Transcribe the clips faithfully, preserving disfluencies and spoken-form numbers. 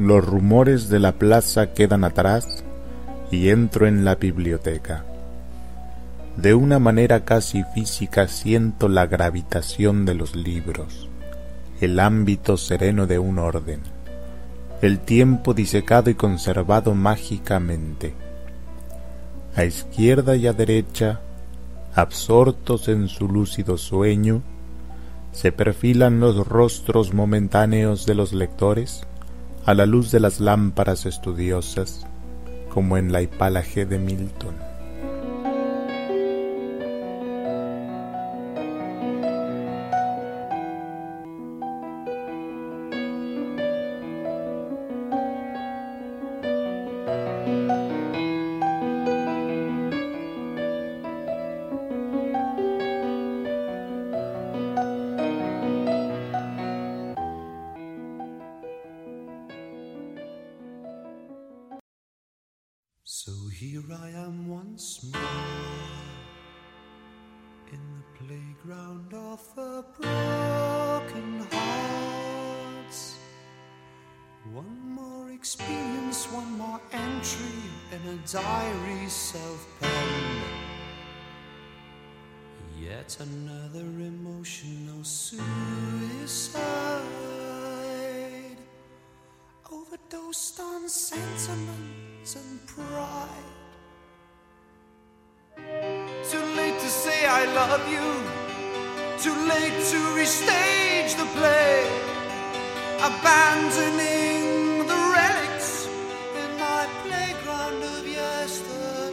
Los rumores de la plaza quedan atrás y entro en la biblioteca. De una manera casi física siento la gravitación de los libros, el ámbito sereno de un orden, el tiempo disecado y conservado mágicamente. A izquierda y a derecha, absortos en su lúcido sueño, se perfilan los rostros momentáneos de los lectores a la luz de las lámparas estudiosas, como en la hipálaje de Milton. So here I am once more in the playground of a broken hearts. One more experience, one more entry in a diary self-penned. Yet another emotional suicide, overdosed on sentiment and pride. Too late to say I love you, too late to restage the play, abandoning the relics in my playground of yesterday.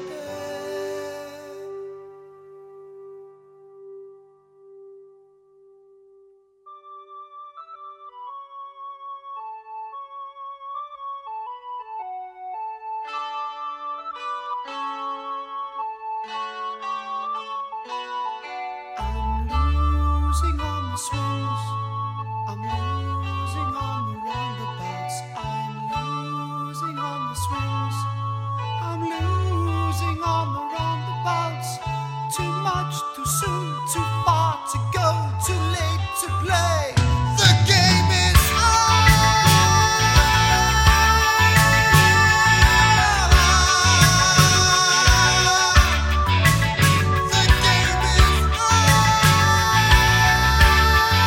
Losing on the swings, I'm losing on the roundabouts. I'm losing on the swings, I'm losing on the roundabouts. Too much, too soon, too far to go, too late to play. The game is on. The game is on.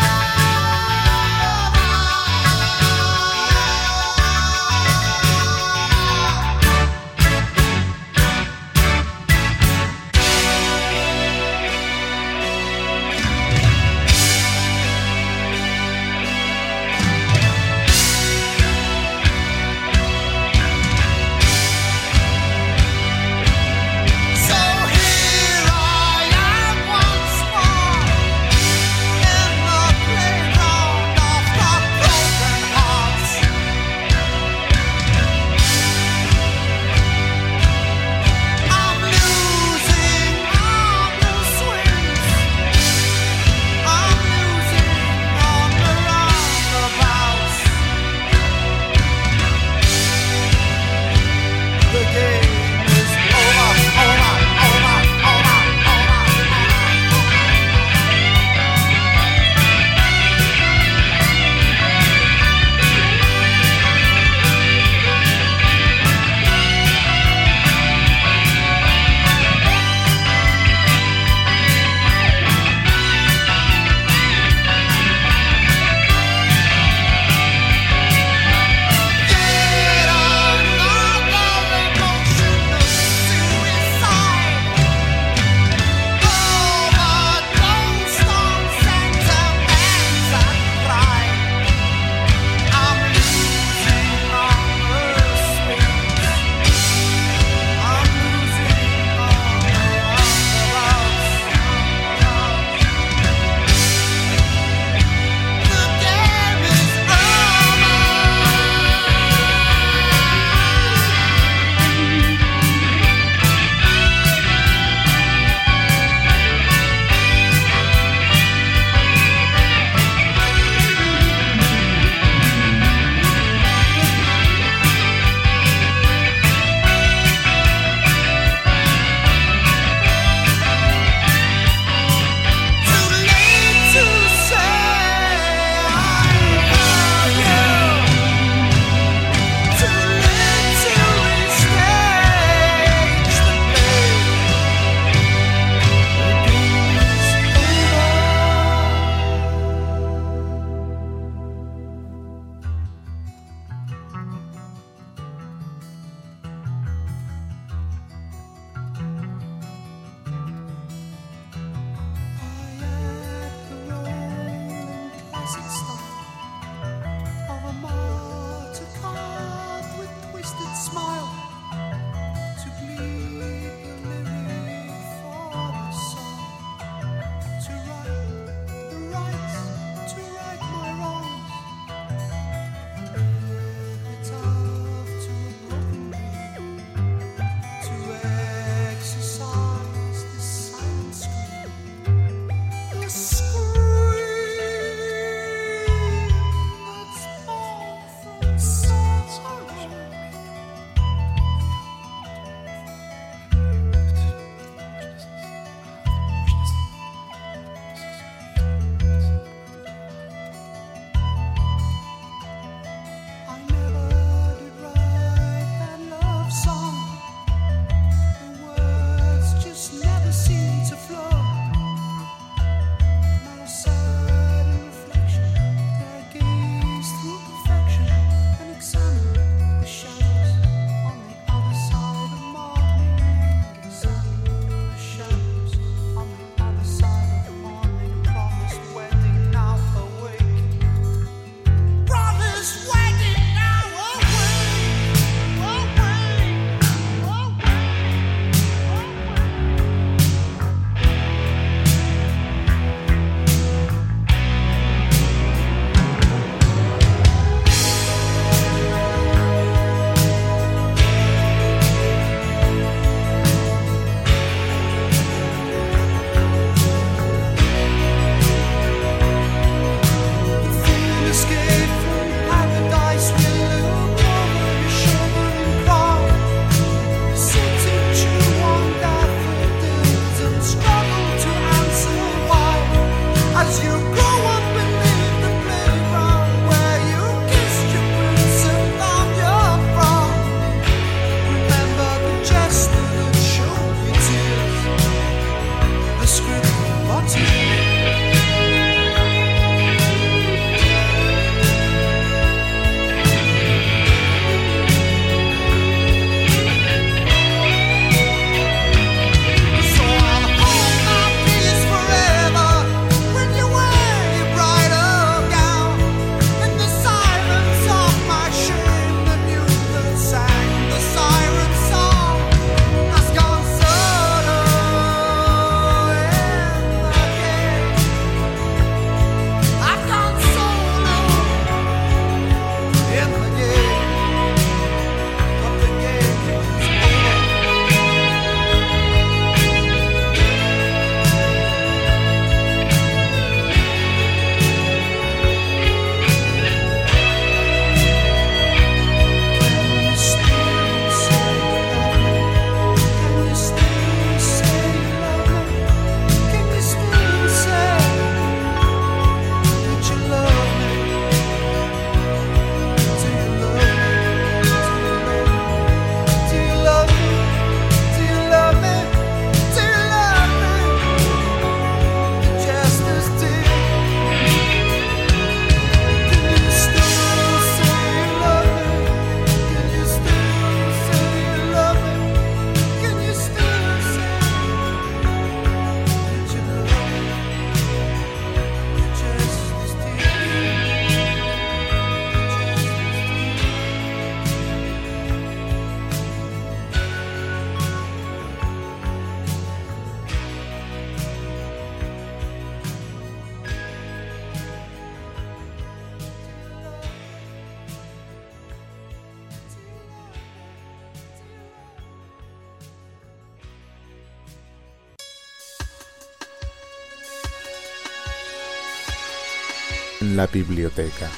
en la biblioteca.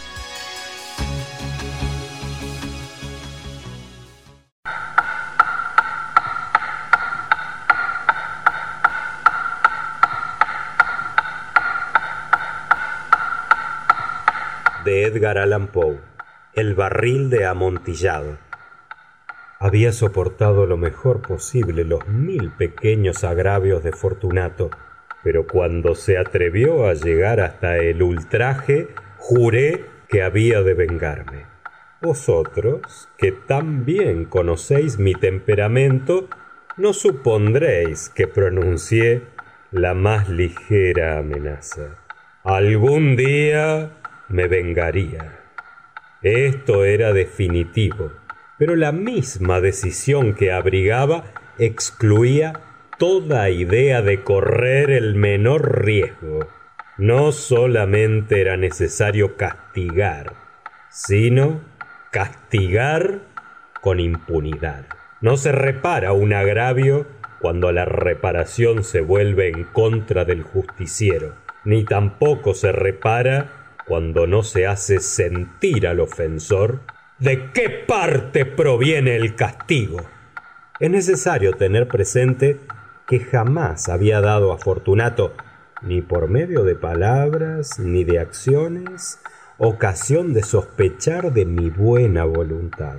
De Edgar Allan Poe. El barril de amontillado. Había soportado lo mejor posible los mil pequeños agravios de Fortunato, pero cuando se atrevió a llegar hasta el ultraje, juré que había de vengarme. Vosotros, que tan bien conocéis mi temperamento, no supondréis que pronuncié la más ligera amenaza. Algún día me vengaría. Esto era definitivo, pero la misma decisión que abrigaba excluía toda idea de correr el menor riesgo. No solamente era necesario castigar, sino castigar con impunidad. No se repara un agravio cuando la reparación se vuelve en contra del justiciero, ni tampoco se repara cuando no se hace sentir al ofensor de qué parte proviene el castigo. Es necesario tener presente que jamás había dado a Fortunato, ni por medio de palabras ni de acciones, ocasión de sospechar de mi buena voluntad.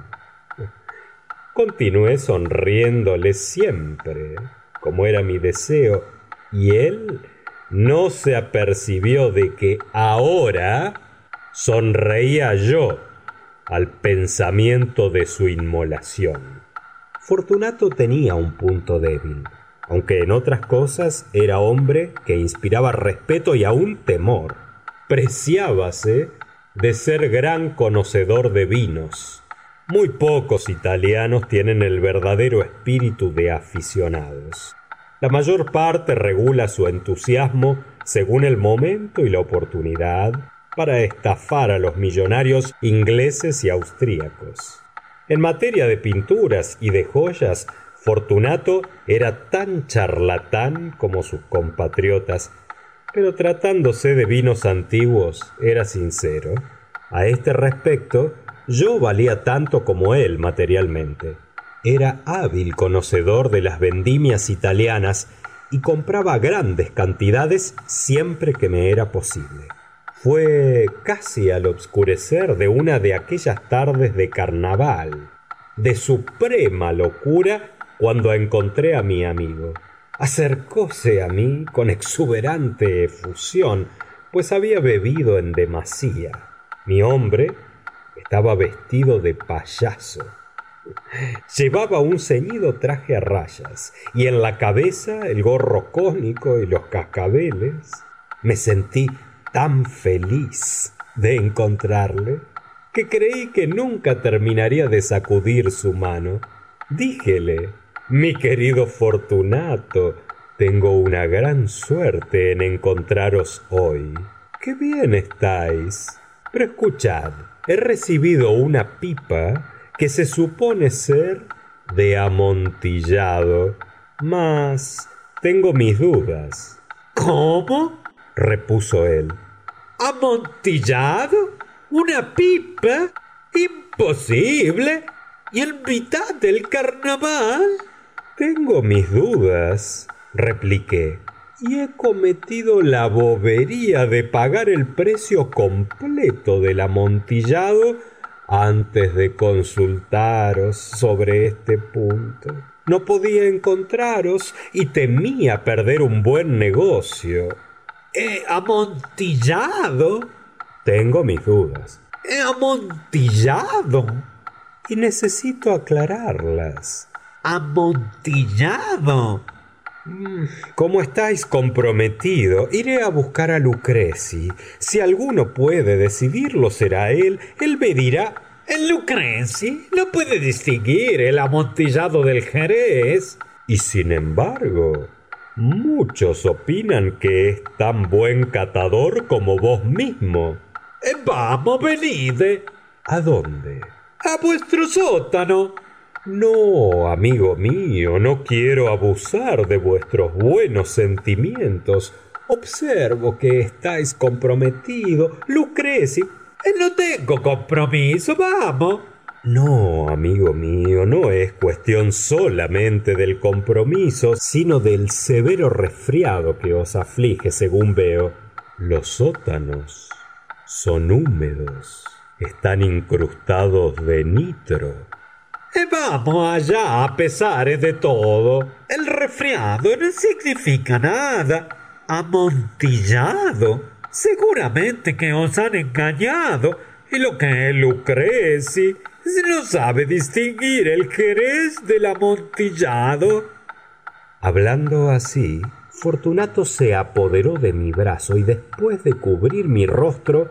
Continué sonriéndole siempre, como era mi deseo, y él no se apercibió de que ahora sonreía yo al pensamiento de su inmolación. Fortunato tenía un punto débil, aunque en otras cosas era hombre que inspiraba respeto y aún temor. Preciábase de ser gran conocedor de vinos. Muy pocos italianos tienen el verdadero espíritu de aficionados. La mayor parte regula su entusiasmo según el momento y la oportunidad para estafar a los millonarios ingleses y austríacos. En materia de pinturas y de joyas, Fortunato era tan charlatán como sus compatriotas, pero tratándose de vinos antiguos era sincero. A este respecto, yo valía tanto como él materialmente. Era hábil conocedor de las vendimias italianas y compraba grandes cantidades siempre que me era posible. Fue casi al obscurecer de una de aquellas tardes de carnaval, de suprema locura, cuando encontré a mi amigo. Acercóse a mí con exuberante efusión, pues había bebido en demasía. Mi hombre estaba vestido de payaso. Llevaba un ceñido traje a rayas y en la cabeza el gorro cónico y los cascabeles. Me sentí tan feliz de encontrarle que creí que nunca terminaría de sacudir su mano. Díjele: mi querido Fortunato, tengo una gran suerte en encontraros hoy. ¡Qué bien estáis! Pero escuchad, he recibido una pipa que se supone ser de Amontillado, mas tengo mis dudas. ¿Cómo?, repuso él. ¿Amontillado? ¿Una pipa? ¡Imposible! ¿Y en mitad del carnaval? Tengo mis dudas, repliqué, y he cometido la bobería de pagar el precio completo del amontillado antes de consultaros sobre este punto. No podía encontraros y temía perder un buen negocio. ¿Eh, amontillado? Tengo mis dudas. ¿Eh, amontillado? Y necesito aclararlas. ¿Amontillado? Como estáis comprometido, iré a buscar a Lucreci. Si alguno puede decidirlo, será él. Él me dirá. ¿El Lucreci no puede distinguir el amontillado del Jerez? Y sin embargo, muchos opinan que es tan buen catador como vos mismo. Eh, vamos, venid. ¿A dónde? A vuestro sótano. No, amigo mío, no quiero abusar de vuestros buenos sentimientos. Observo que estáis comprometido. Lucreci. Eh, no tengo compromiso, vamos. No, amigo mío, no es cuestión solamente del compromiso, sino del severo resfriado que os aflige, según veo. Los sótanos son húmedos, están incrustados de nitro. Eh, vamos allá, a pesar de todo. El resfriado no significa nada. Amontillado. Seguramente que os han engañado. Y lo que es Lucreci, no sabe distinguir el Jerez del amontillado. Hablando así, Fortunato se apoderó de mi brazo y después de cubrir mi rostro,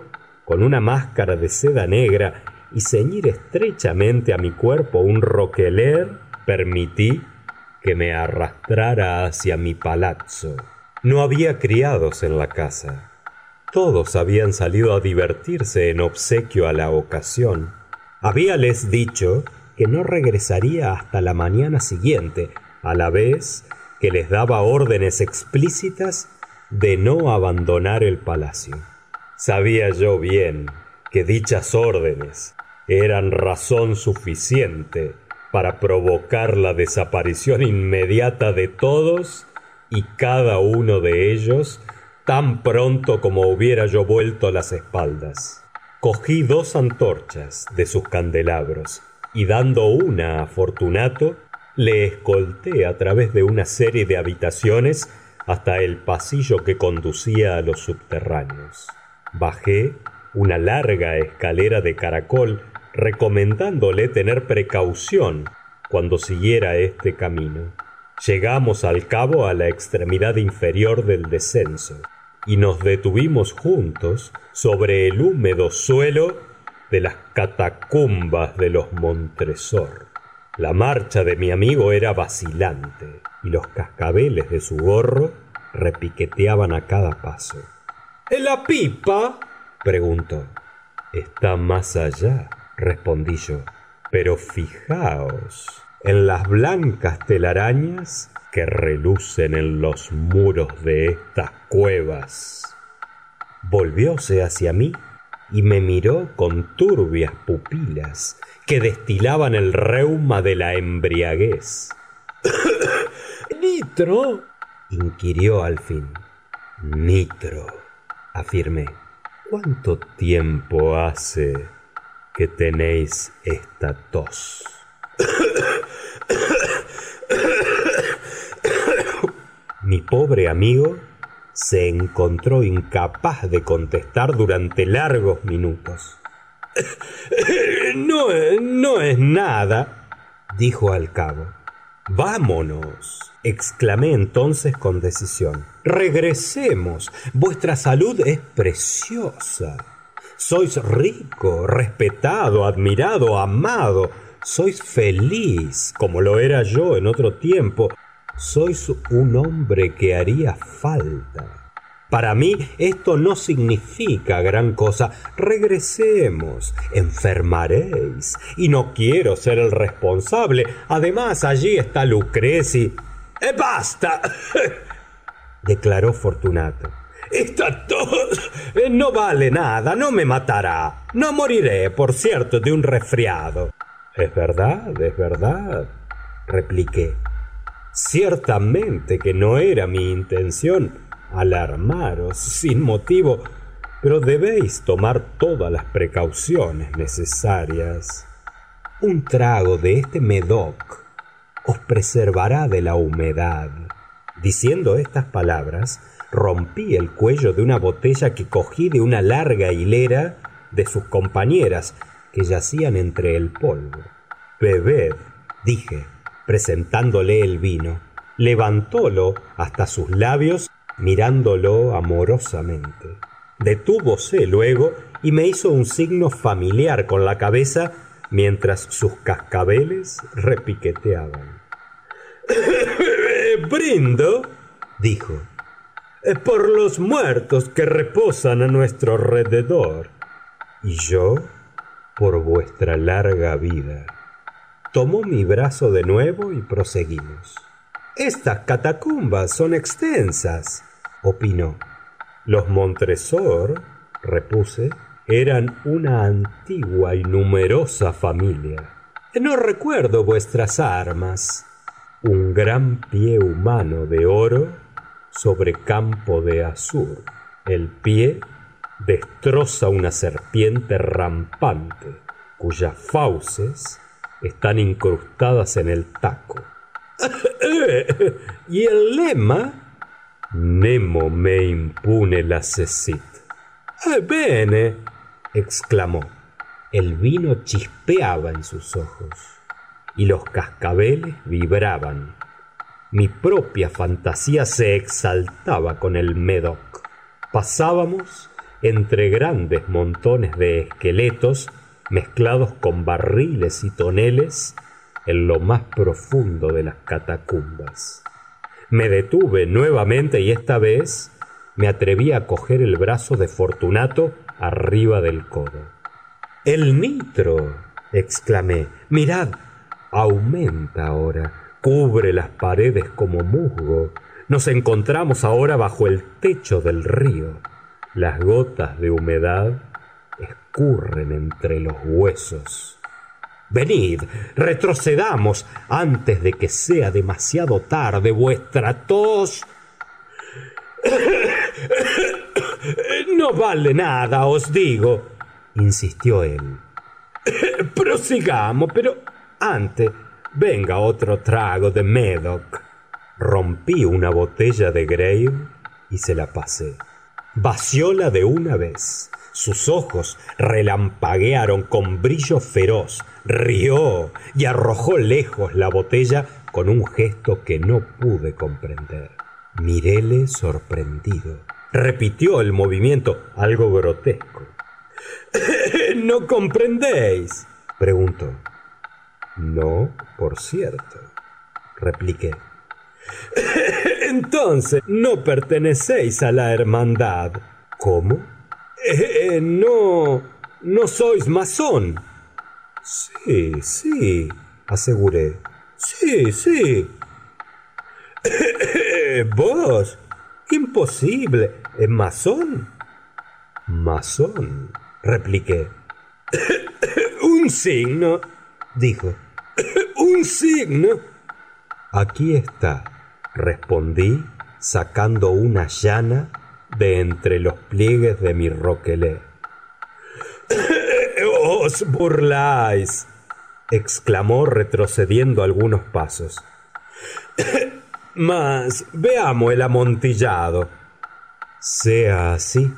con una máscara de seda negra y ceñir estrechamente a mi cuerpo un roquelaire, permití que me arrastrara hacia mi palazzo. No había criados en la casa. Todos habían salido a divertirse en obsequio a la ocasión. Habíales dicho que no regresaría hasta la mañana siguiente, a la vez que les daba órdenes explícitas de no abandonar el palacio. Sabía yo bien que dichas órdenes eran razón suficiente para provocar la desaparición inmediata de todos y cada uno de ellos tan pronto como hubiera yo vuelto las espaldas. Cogí dos antorchas de sus candelabros y dando una a Fortunato, le escolté a través de una serie de habitaciones hasta el pasillo que conducía a los subterráneos. Bajé una larga escalera de caracol, recomendándole tener precaución cuando siguiera este camino. Llegamos al cabo a la extremidad inferior del descenso y nos detuvimos juntos sobre el húmedo suelo de las catacumbas de los Montresor. La marcha de mi amigo era vacilante y los cascabeles de su gorro repiqueteaban a cada paso. ¿La pipa?, preguntó. Está más allá, respondí yo. Pero fijaos en las blancas telarañas que relucen en los muros de estas cuevas. Volvióse hacia mí y me miró con turbias pupilas que destilaban el reuma de la embriaguez. ¿Nitro?, inquirió al fin. Nitro, afirmé. ¿Cuánto tiempo hace que tenéis esta tos? Mi pobre amigo se encontró incapaz de contestar durante largos minutos. No, no es nada, dijo al cabo. Vámonos, exclamé entonces con decisión. Regresemos. Vuestra salud es preciosa. Sois rico, respetado, admirado, amado. Sois feliz, como lo era yo en otro tiempo. Sois un hombre que haría falta. Para mí esto no significa gran cosa. Regresemos. Enfermaréis. Y no quiero ser el responsable. Además, allí está Lucreci. ¡Eh, basta! Declaró Fortunato. Esta tos no vale nada, no me matará. No moriré, por cierto, de un resfriado. Es verdad, es verdad, repliqué. Ciertamente que no era mi intención alarmaros sin motivo, pero debéis tomar todas las precauciones necesarias. Un trago de este Medoc os preservará de la humedad. Diciendo estas palabras, rompí el cuello de una botella que cogí de una larga hilera de sus compañeras que yacían entre el polvo. Bebed, dije, presentándole el vino. Levantólo hasta sus labios, mirándolo amorosamente. Detúvose luego y me hizo un signo familiar con la cabeza mientras sus cascabeles repiqueteaban. «Brindo», dijo, «por los muertos que reposan a nuestro alrededor, y yo por vuestra larga vida». Tomó mi brazo de nuevo y proseguimos. «Estas catacumbas son extensas», opinó. «Los Montresor», repuse, «eran una antigua y numerosa familia. No recuerdo vuestras armas». Un gran pie humano de oro sobre campo de azur. El pie destroza una serpiente rampante, cuyas fauces están incrustadas en el taco. ¿Y el lema? Nemo me impune lacessit. Bene, exclamó. El vino chispeaba en sus ojos y los cascabeles vibraban. Mi propia fantasía se exaltaba con el Medoc. Pasábamos entre grandes montones de esqueletos mezclados con barriles y toneles en lo más profundo de las catacumbas. Me detuve nuevamente y esta vez me atreví a coger el brazo de Fortunato arriba del codo. «El nitro», exclamé, «mirad, aumenta ahora, cubre las paredes como musgo. Nos encontramos ahora bajo el techo del río. Las gotas de humedad escurren entre los huesos. Venid, retrocedamos antes de que sea demasiado tarde. Vuestra tos no vale nada, os digo», insistió él. «Prosigamos, pero antes, venga otro trago de Médoc». Rompí una botella de Grave y se la pasé. Vacióla de una vez. Sus ojos relampaguearon con brillo feroz, rió y arrojó lejos la botella con un gesto que no pude comprender. Miréle sorprendido. Repitió el movimiento, algo grotesco. «¿No comprendéis?», preguntó. «No, por cierto», repliqué. «Entonces, ¿no pertenecéis a la hermandad?» «¿Cómo?» Eh, no, no sois masón». «Sí, sí», aseguré. «Sí, sí». «¿Vos? Imposible. ¿Masón?» «Masón», repliqué. «Un signo», dijo. «Un signo». «Aquí está», respondí, sacando una llana de entre los pliegues de mi roquelé. «Os burláis», exclamó retrocediendo algunos pasos. «Mas veamos el amontillado». «Sea así»,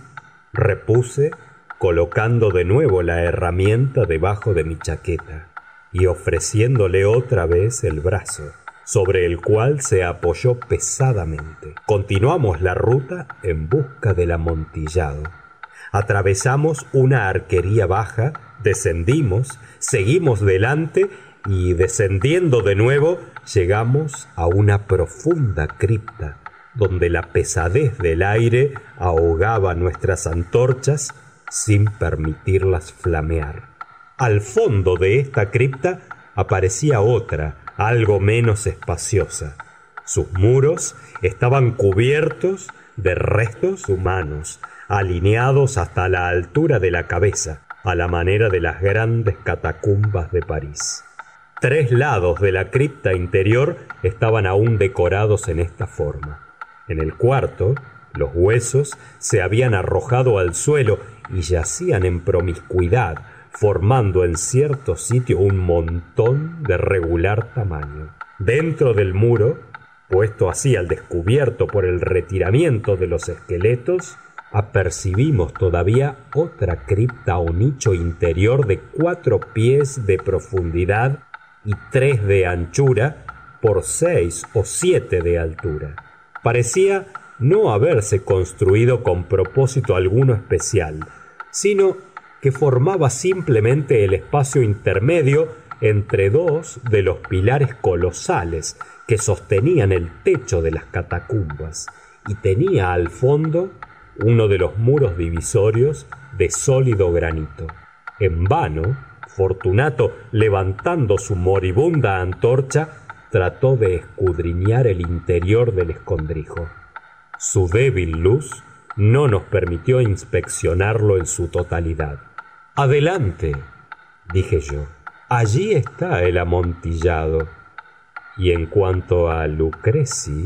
repuse, colocando de nuevo la herramienta debajo de mi chaqueta y ofreciéndole otra vez el brazo, sobre el cual se apoyó pesadamente. Continuamos la ruta en busca del amontillado. Atravesamos una arquería baja, descendimos, seguimos delante y, descendiendo de nuevo, llegamos a una profunda cripta, donde la pesadez del aire ahogaba nuestras antorchas sin permitirlas flamear. Al fondo de esta cripta aparecía otra, algo menos espaciosa. Sus muros estaban cubiertos de restos humanos, alineados hasta la altura de la cabeza, a la manera de las grandes catacumbas de París. Tres lados de la cripta interior estaban aún decorados en esta forma. En el cuarto, los huesos se habían arrojado al suelo y yacían en promiscuidad, formando en cierto sitio un montón de regular tamaño. Dentro del muro, puesto así al descubierto por el retiramiento de los esqueletos, apercibimos todavía otra cripta o nicho interior de cuatro pies de profundidad y tres de anchura por seis o siete de altura. Parecía no haberse construido con propósito alguno especial, sino que formaba simplemente el espacio intermedio entre dos de los pilares colosales que sostenían el techo de las catacumbas, y tenía al fondo uno de los muros divisorios de sólido granito. En vano, Fortunato, levantando su moribunda antorcha, trató de escudriñar el interior del escondrijo. Su débil luz no nos permitió inspeccionarlo en su totalidad. «Adelante», dije yo, «allí está el amontillado. Y en cuanto a Lucreci...»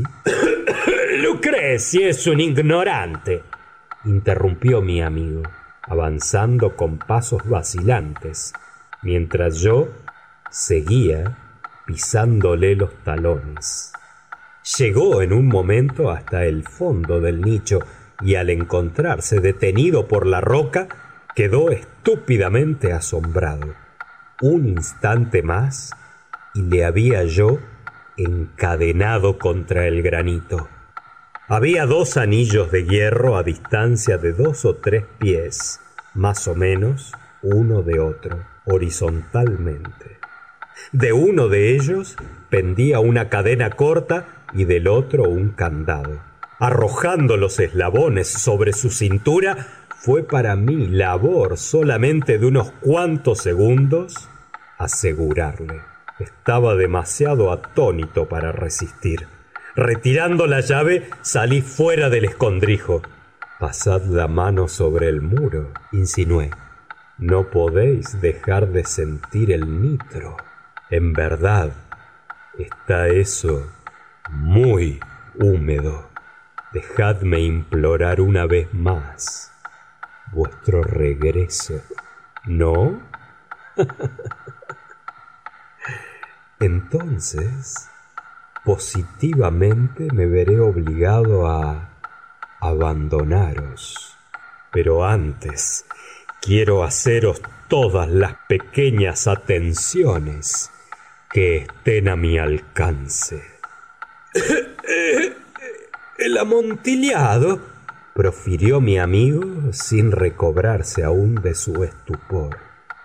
«Lucreci es un ignorante», interrumpió mi amigo, avanzando con pasos vacilantes, mientras yo seguía pisándole los talones. Llegó en un momento hasta el fondo del nicho y, al encontrarse detenido por la roca, quedó estúpidamente asombrado. Un instante más y le había yo encadenado contra el granito. Había dos anillos de hierro a distancia de dos o tres pies, más o menos, uno de otro, horizontalmente. De uno de ellos pendía una cadena corta y del otro un candado. Arrojando los eslabones sobre su cintura, fue para mí labor solamente de unos cuantos segundos asegurarle. Estaba demasiado atónito para resistir. Retirando la llave, salí fuera del escondrijo. «Pasad la mano sobre el muro», insinué. «No podéis dejar de sentir el nitro. En verdad, está eso muy húmedo. Dejadme implorar una vez más vuestro regreso, ¿no?» Entonces, positivamente me veré obligado a abandonaros. Pero antes quiero haceros todas las pequeñas atenciones que estén a mi alcance. «El amontillado», profirió mi amigo sin recobrarse aún de su estupor.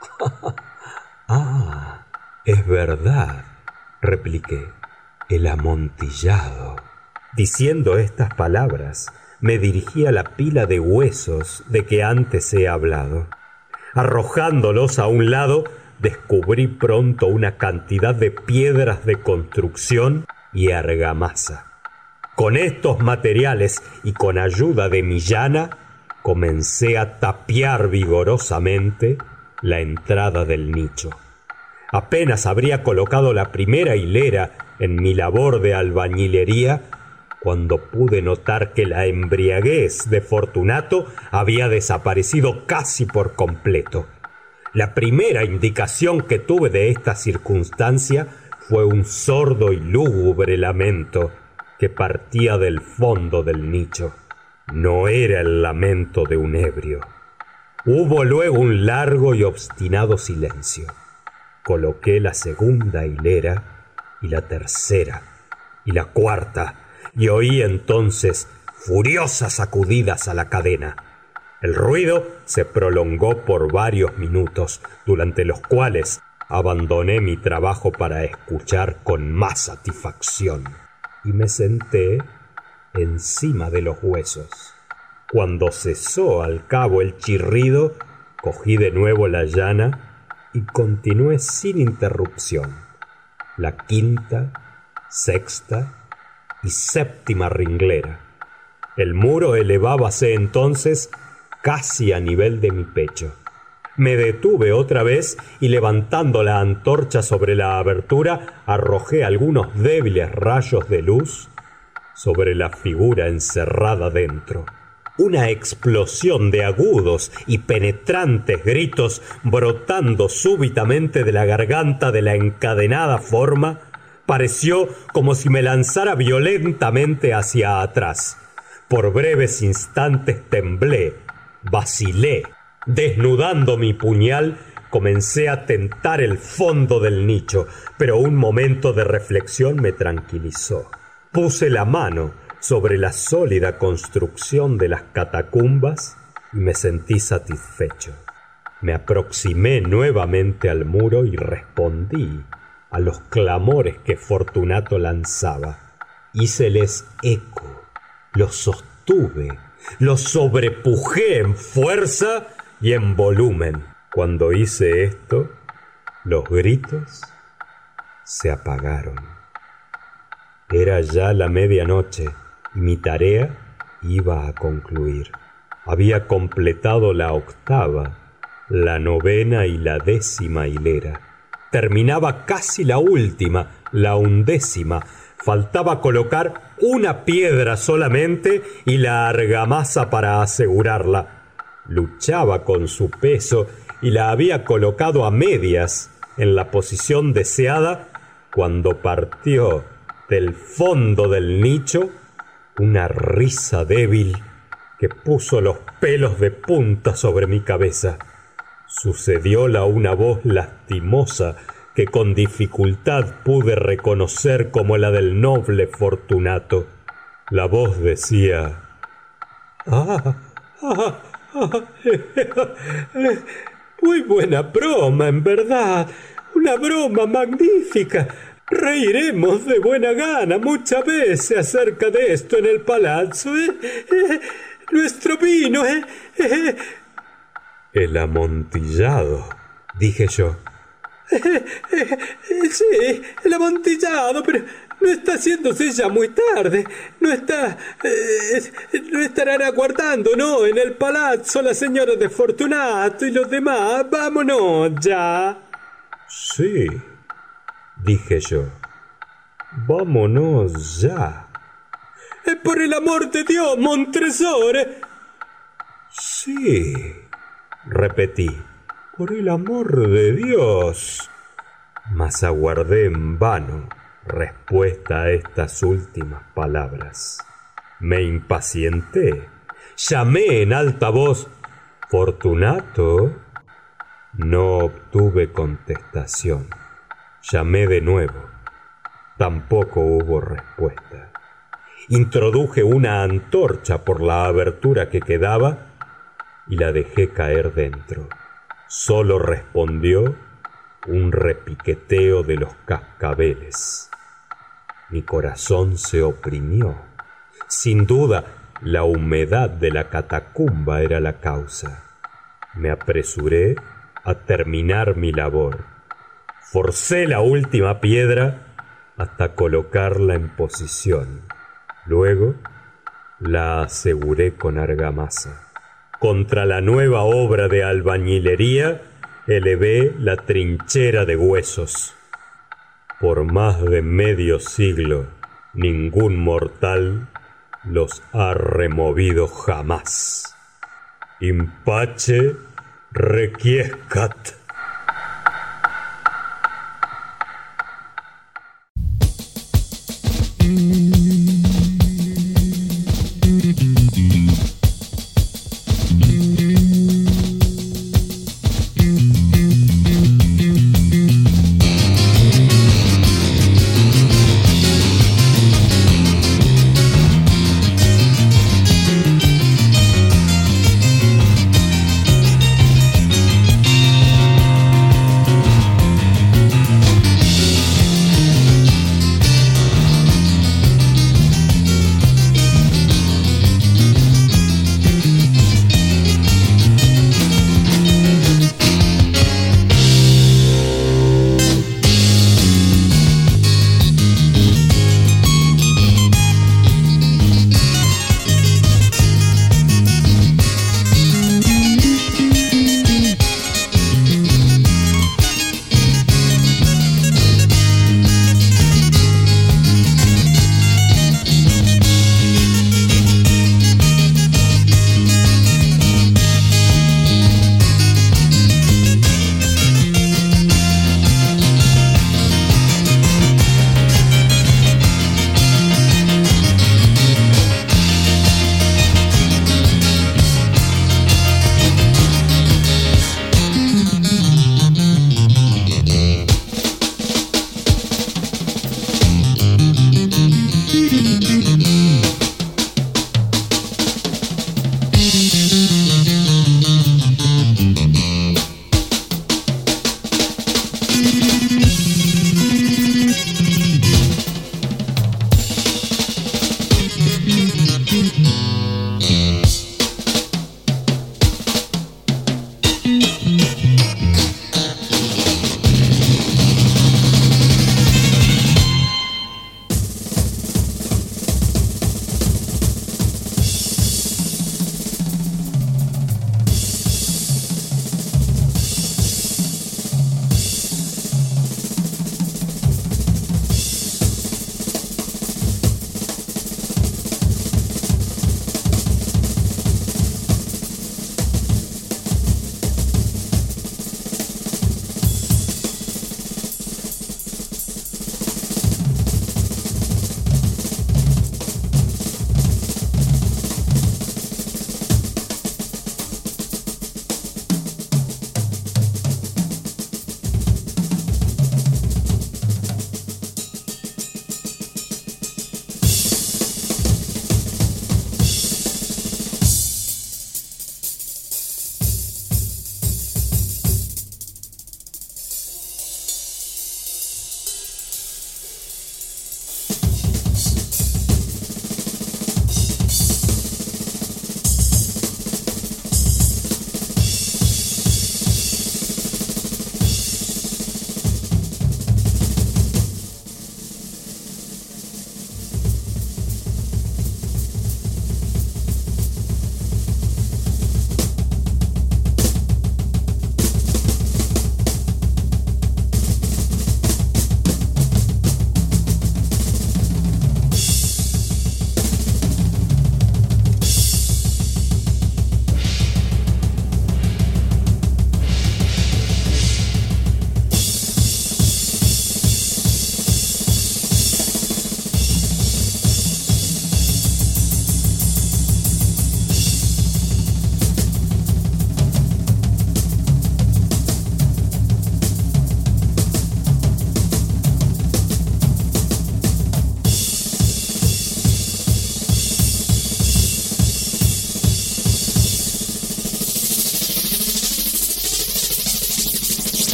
«Ah, es verdad», repliqué, «el amontillado». Diciendo estas palabras, me dirigí a la pila de huesos de que antes he hablado. Arrojándolos a un lado, descubrí pronto una cantidad de piedras de construcción y argamasa. Con estos materiales y con ayuda de mi llana, comencé a tapiar vigorosamente la entrada del nicho. Apenas habría colocado la primera hilera en mi labor de albañilería cuando pude notar que la embriaguez de Fortunato había desaparecido casi por completo. La primera indicación que tuve de esta circunstancia fue un sordo y lúgubre lamento que partía del fondo del nicho. No era el lamento de un ebrio. Hubo luego un largo y obstinado silencio. Coloqué la segunda hilera y la tercera y la cuarta, y oí entonces furiosas sacudidas a la cadena. El ruido se prolongó por varios minutos, durante los cuales abandoné mi trabajo para escuchar con más satisfacción, y me senté encima de los huesos. Cuando cesó al cabo el chirrido, cogí de nuevo la llana y continué sin interrupción la quinta, sexta y séptima ringlera. El muro elevábase entonces casi a nivel de mi pecho. Me detuve otra vez y, levantando la antorcha sobre la abertura, arrojé algunos débiles rayos de luz sobre la figura encerrada dentro. Una explosión de agudos y penetrantes gritos, brotando súbitamente de la garganta de la encadenada forma, pareció como si me lanzara violentamente hacia atrás. Por breves instantes temblé, vacilé. Desnudando mi puñal, comencé a tentar el fondo del nicho, pero un momento de reflexión me tranquilizó. Puse la mano sobre la sólida construcción de las catacumbas y me sentí satisfecho. Me aproximé nuevamente al muro y respondí a los clamores que Fortunato lanzaba. Híceles eco, los sostuve, los sobrepujé en fuerza y en volumen. Cuando hice esto, los gritos se apagaron. Era ya la medianoche y mi tarea iba a concluir. Había completado la octava, la novena y la décima hilera. Terminaba casi la última, la undécima. Faltaba colocar una piedra solamente y la argamasa para asegurarla. Luchaba con su peso y la había colocado a medias en la posición deseada cuando partió del fondo del nicho una risa débil que puso los pelos de punta sobre mi cabeza. Sucedióla una voz lastimosa que con dificultad pude reconocer como la del noble Fortunato. La voz decía: Ah, ah, ah, eh, muy buena broma, en verdad. Una broma magnífica. Reiremos de buena gana muchas veces acerca de esto en el palazzo. ¿eh? Eh, nuestro vino, ¿eh? ¿eh? El amontillado, dije yo. Eh, eh, eh, sí, el amontillado, pero no está haciéndose ya muy tarde. No está... Eh, no estarán aguardando, ¿no? En el palazzo la señora de Fortunato y los demás. Vámonos ya. Sí, dije yo. Vámonos ya. Eh, por el amor de Dios, Montresor. Eh. Sí, repetí. Por el amor de Dios. Mas aguardé en vano respuesta a estas últimas palabras. Me impacienté. Llamé en alta voz: Fortunato. No obtuve contestación. Llamé de nuevo. Tampoco hubo respuesta. Introduje una antorcha por la abertura que quedaba y la dejé caer dentro. Solo respondió un repiqueteo de los cascabeles. Mi corazón se oprimió. Sin duda, la humedad de la catacumba era la causa. Me apresuré a terminar mi labor. Forcé la última piedra hasta colocarla en posición. Luego la aseguré con argamasa. Contra la nueva obra de albañilería elevé la trinchera de huesos. Por más de medio siglo, ningún mortal los ha removido jamás. In pace requiescat.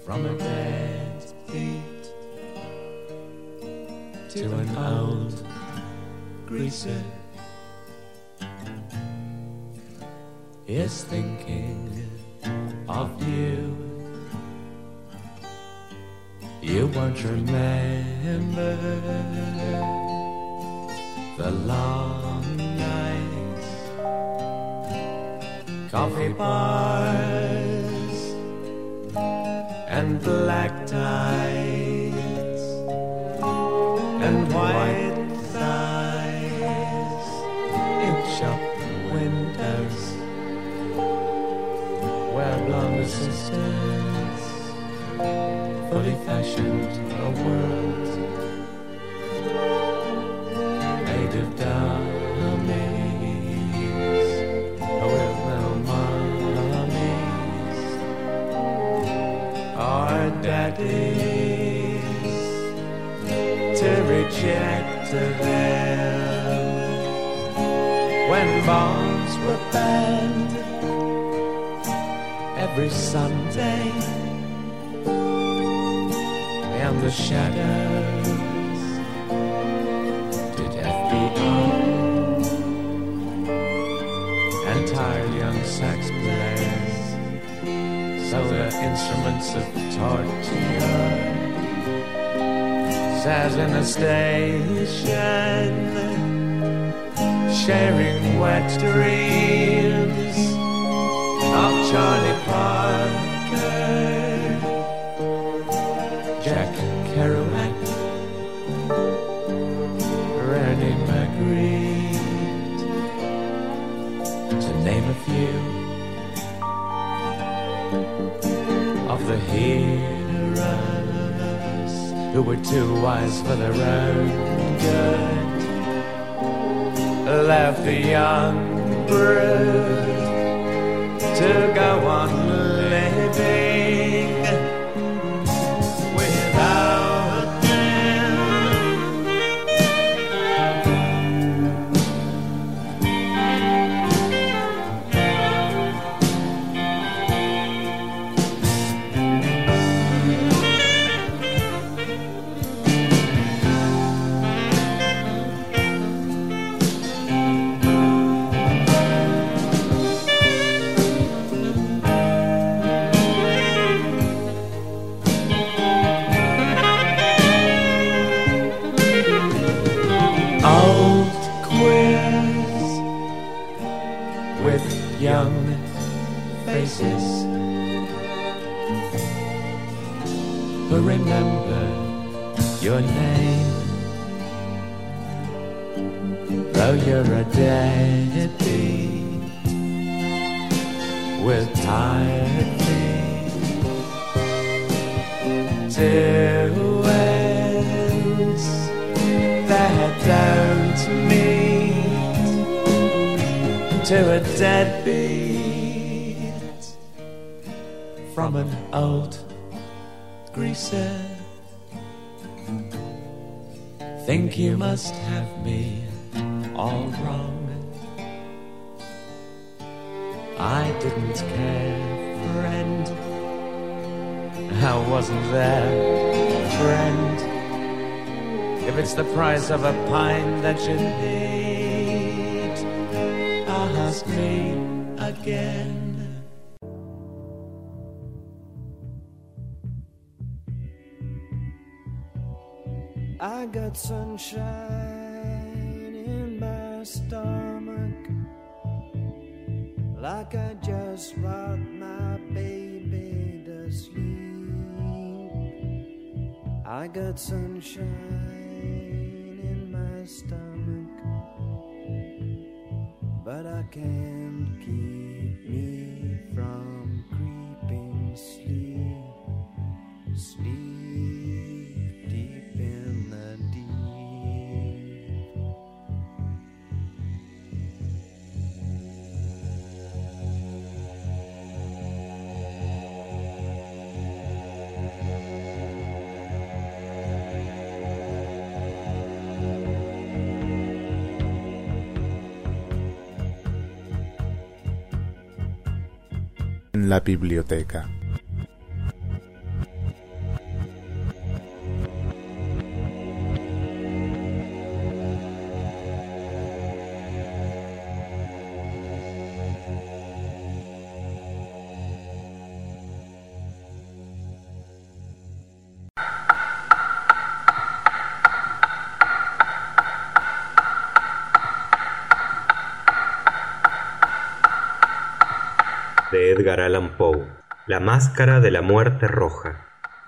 from a deadbeat to an old greaser is thinking of you. You won't remember the long nights, coffee bars, and black ties, and white thighs, ink shop windows, where blonde sisters fully fashioned a world made of dummies with no mummies. Our daddies to reject them when bombs were banned every Sunday. And the shadows did F B I and tired young sax players sold their instruments of torture. Sat in a station sharing wet dreams of Charlie Parker, Jack Kerouac, René Magritte, to name a few of the heroes who were too wise for their own good, left the young brood to go on living without them. Old queers with young faces who remember your name, though you're a deadbeat with tired feet. Two ends that don't meet, to a deadbeat from an old greaser. Think you must have me all wrong. I didn't care, friend. I wasn't there, friend. If it's the price of a pint that you need, ask me again. I got sunshine in my stomach, like I just rocked my baby to sleep. I got sunshine in my stomach, but I can't keep me from creeping sleep, sleep deep in the deep. En la biblioteca. de Edgar Allan Poe. La máscara de la muerte roja.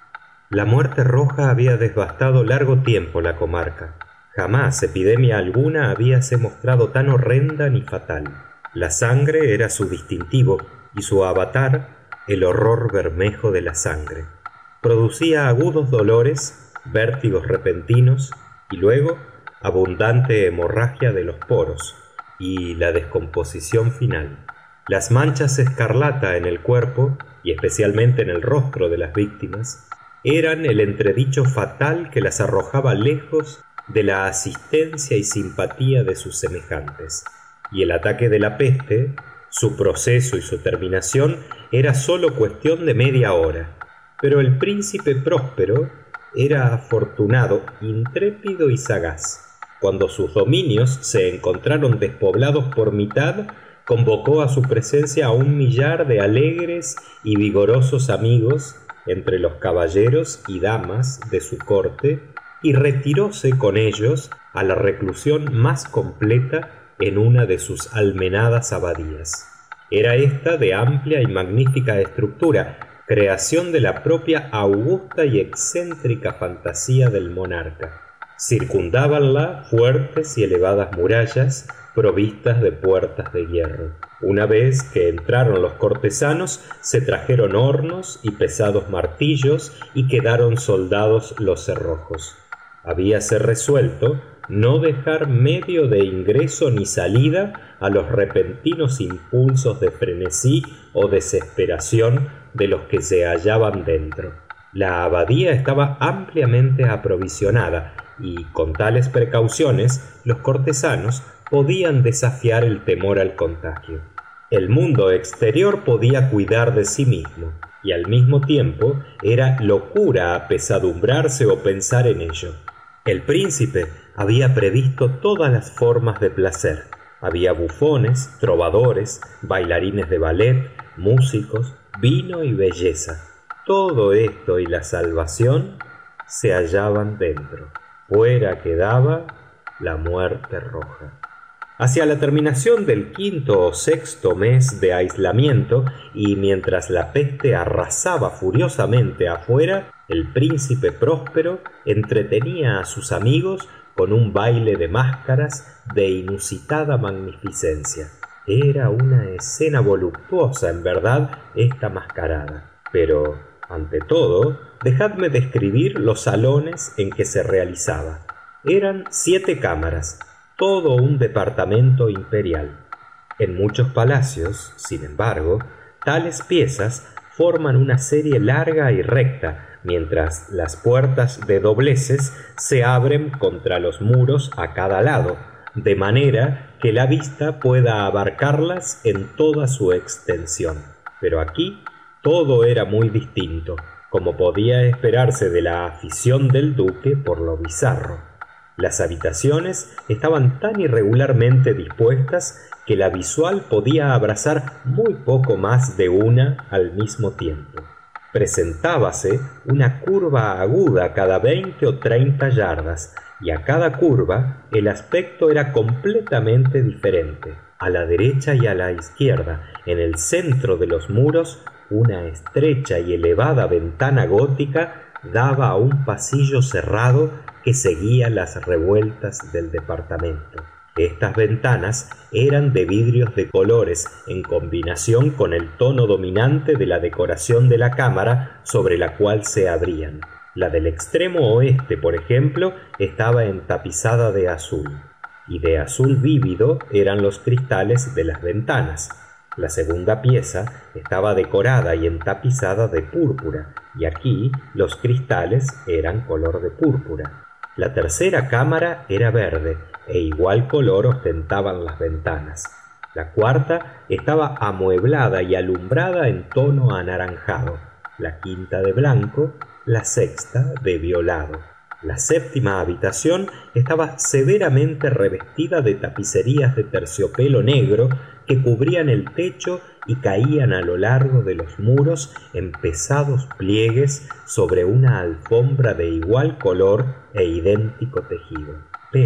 La muerte roja había devastado largo tiempo la comarca. Jamás epidemia alguna habíase mostrado tan horrenda ni fatal. La sangre era su distintivo y su avatar el horror bermejo de la sangre. Producía agudos dolores, vértigos repentinos y luego abundante hemorragia de los poros y la descomposición final. Las manchas escarlata en el cuerpo y especialmente en el rostro de las víctimas eran el entredicho fatal que las arrojaba lejos de la asistencia y simpatía de sus semejantes. Y el ataque de la peste, su proceso y su terminación era sólo cuestión de media hora. Pero el príncipe próspero era afortunado, intrépido y sagaz. Cuando sus dominios se encontraron despoblados por mitad, convocó a su presencia a un millar de alegres y vigorosos amigos entre los caballeros y damas de su corte y retiróse con ellos a la reclusión más completa en una de sus almenadas abadías. Era ésta de amplia y magnífica estructura, creación de la propia augusta y excéntrica fantasía del monarca. Circundábanla fuertes y elevadas murallas provistas de puertas de hierro. Una vez que entraron los cortesanos, se trajeron hornos y pesados martillos y quedaron soldados los cerrojos. Habíase resuelto no dejar medio de ingreso ni salida a los repentinos impulsos de frenesí o desesperación de los que se hallaban dentro. La abadía estaba ampliamente aprovisionada y, con tales precauciones, los cortesanos podían desafiar el temor al contagio. El mundo exterior podía cuidar de sí mismo, y al mismo tiempo era locura apesadumbrarse o pensar en ello. El príncipe había previsto todas las formas de placer. Había bufones, trovadores, bailarines de ballet, músicos, vino y belleza. Todo esto y la salvación se hallaban dentro. Fuera quedaba la muerte roja. Hacia la terminación del quinto o sexto mes de aislamiento, y mientras la peste arrasaba furiosamente afuera, el príncipe próspero entretenía a sus amigos con un baile de máscaras de inusitada magnificencia. Era una escena voluptuosa, en verdad, esta mascarada. Pero, ante todo, dejadme describir los salones en que se realizaba. Eran siete cámaras, todo un departamento imperial. En muchos palacios, sin embargo, tales piezas forman una serie larga y recta, mientras las puertas de dobleces se abren contra los muros a cada lado, de manera que la vista pueda abarcarlas en toda su extensión. Pero aquí todo era muy distinto, como podía esperarse de la afición del duque por lo bizarro. Las habitaciones estaban tan irregularmente dispuestas que la visual podía abrazar muy poco más de una al mismo tiempo. Presentábase una curva aguda cada veinte o treinta yardas, y a cada curva el aspecto era completamente diferente. A la derecha y a la izquierda, en el centro de los muros, una estrecha y elevada ventana gótica daba a un pasillo cerrado que seguía las revueltas del departamento. Estas ventanas eran de vidrios de colores en combinación con el tono dominante de la decoración de la cámara sobre la cual se abrían. La del extremo oeste, por ejemplo, estaba entapizada de azul, y de azul vívido eran los cristales de las ventanas. La segunda pieza estaba decorada y entapizada de púrpura, y aquí los cristales eran color de púrpura. La tercera cámara era verde, e igual color ostentaban las ventanas. La cuarta estaba amueblada y alumbrada en tono anaranjado, la quinta de blanco, la sexta de violado. La séptima habitación estaba severamente revestida de tapicerías de terciopelo negro que cubrían el techo y caían a lo largo de los muros en pesados pliegues sobre una alfombra de igual color e idéntico tejido. Pero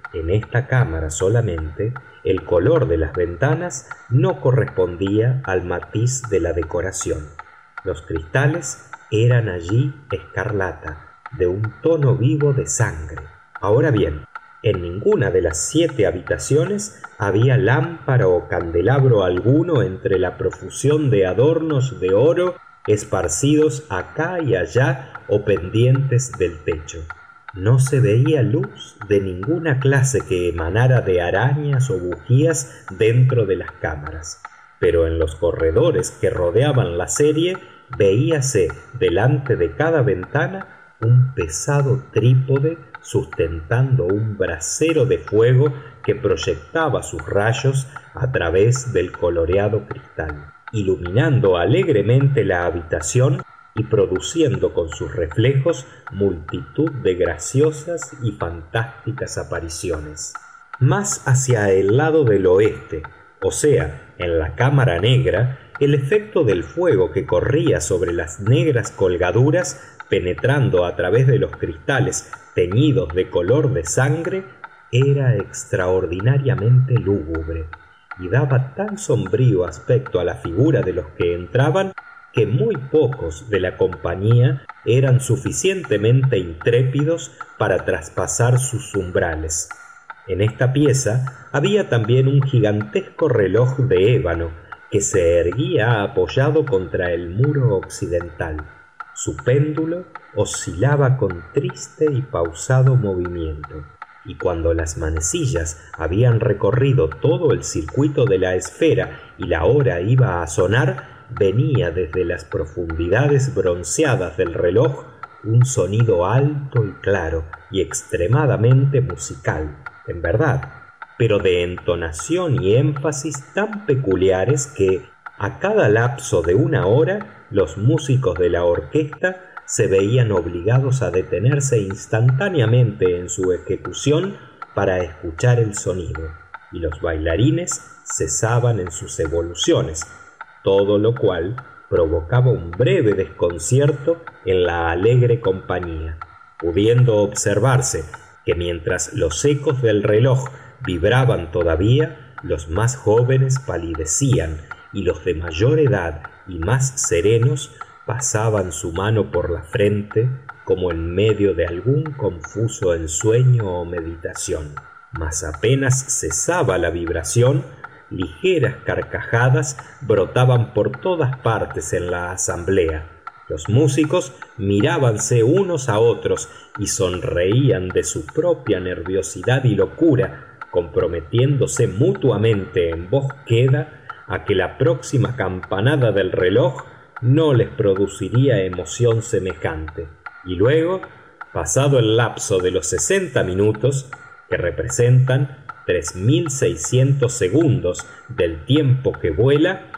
En esta cámara solamente, el color de las ventanas no correspondía al matiz de la decoración. Los cristales eran allí escarlata, de un tono vivo de sangre. Ahora bien, en ninguna de las siete habitaciones había lámpara o candelabro alguno entre la profusión de adornos de oro esparcidos acá y allá o pendientes del techo. No se veía luz de ninguna clase que emanara de arañas o bujías dentro de las cámaras, pero en los corredores que rodeaban la serie veíase delante de cada ventana un pesado trípode sustentando un brasero de fuego que proyectaba sus rayos a través del coloreado cristal, iluminando alegremente la habitación y produciendo con sus reflejos multitud de graciosas y fantásticas apariciones. Más hacia el lado del oeste, o sea, en la cámara negra, el efecto del fuego que corría sobre las negras colgaduras, penetrando a través de los cristales teñidos de color de sangre, era extraordinariamente lúgubre y daba tan sombrío aspecto a la figura de los que entraban que muy pocos de la compañía eran suficientemente intrépidos para traspasar sus umbrales. En esta pieza había también un gigantesco reloj de ébano que se erguía apoyado contra el muro occidental. Su péndulo oscilaba con triste y pausado movimiento, y cuando las manecillas habían recorrido todo el circuito de la esfera y la hora iba a sonar, venía desde las profundidades bronceadas del reloj un sonido alto y claro y extremadamente musical, en verdad, pero de entonación y énfasis tan peculiares que, a cada lapso de una hora, los músicos de la orquesta se veían obligados a detenerse instantáneamente en su ejecución para escuchar el sonido, y los bailarines cesaban en sus evoluciones, todo lo cual provocaba un breve desconcierto en la alegre compañía, pudiendo observarse que mientras los ecos del reloj vibraban todavía, los más jóvenes palidecían y los de mayor edad y más serenos pasaban su mano por la frente como en medio de algún confuso ensueño o meditación. Mas apenas cesaba la vibración, ligeras carcajadas brotaban por todas partes en la asamblea. Los músicos mirábanse unos a otros y sonreían de su propia nerviosidad y locura, comprometiéndose mutuamente en voz queda a que la próxima campanada del reloj no les produciría emoción semejante. Y luego, pasado el lapso de los sesenta minutos, que representan tres mil seiscientos segundos del tiempo que vuela,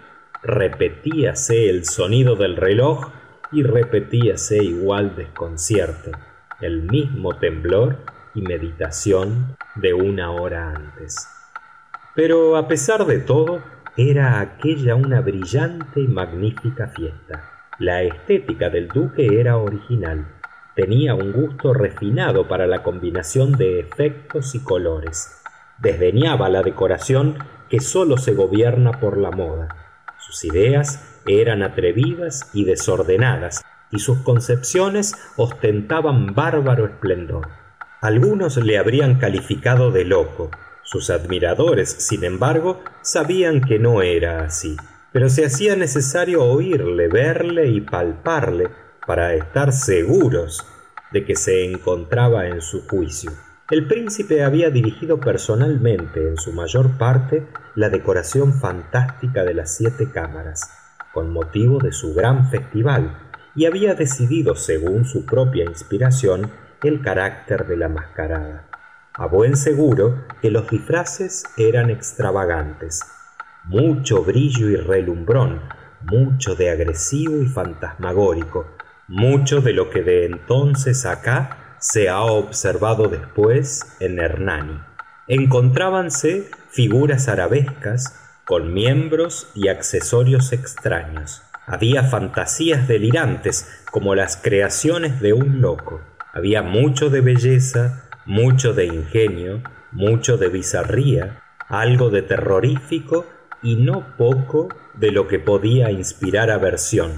repetíase el sonido del reloj y repetíase igual desconcierto, el mismo temblor y meditación de una hora antes. Pero a pesar de todo, era aquella una brillante y magnífica fiesta. La estética del duque era original. Tenía un gusto refinado para la combinación de efectos y colores. Desdeñaba la decoración que sólo se gobierna por la moda. Sus ideas eran atrevidas y desordenadas, y sus concepciones ostentaban bárbaro esplendor. Algunos le habrían calificado de loco. Sus admiradores, sin embargo, sabían que no era así, pero se hacía necesario oírle, verle y palparle para estar seguros de que se encontraba en su juicio. El príncipe había dirigido personalmente, en su mayor parte, la decoración fantástica de las siete cámaras, con motivo de su gran festival, y había decidido, según su propia inspiración, el carácter de la mascarada. A buen seguro que los disfraces eran extravagantes. Mucho brillo y relumbrón, mucho de agresivo y fantasmagórico, mucho de lo que de entonces acá se ha observado después en Hernani. Encontrábanse figuras arabescas con miembros y accesorios extraños. Había fantasías delirantes como las creaciones de un loco. Había mucho de belleza, mucho de ingenio mucho de bizarría, algo de terrorífico y no poco de lo que podía inspirar aversión.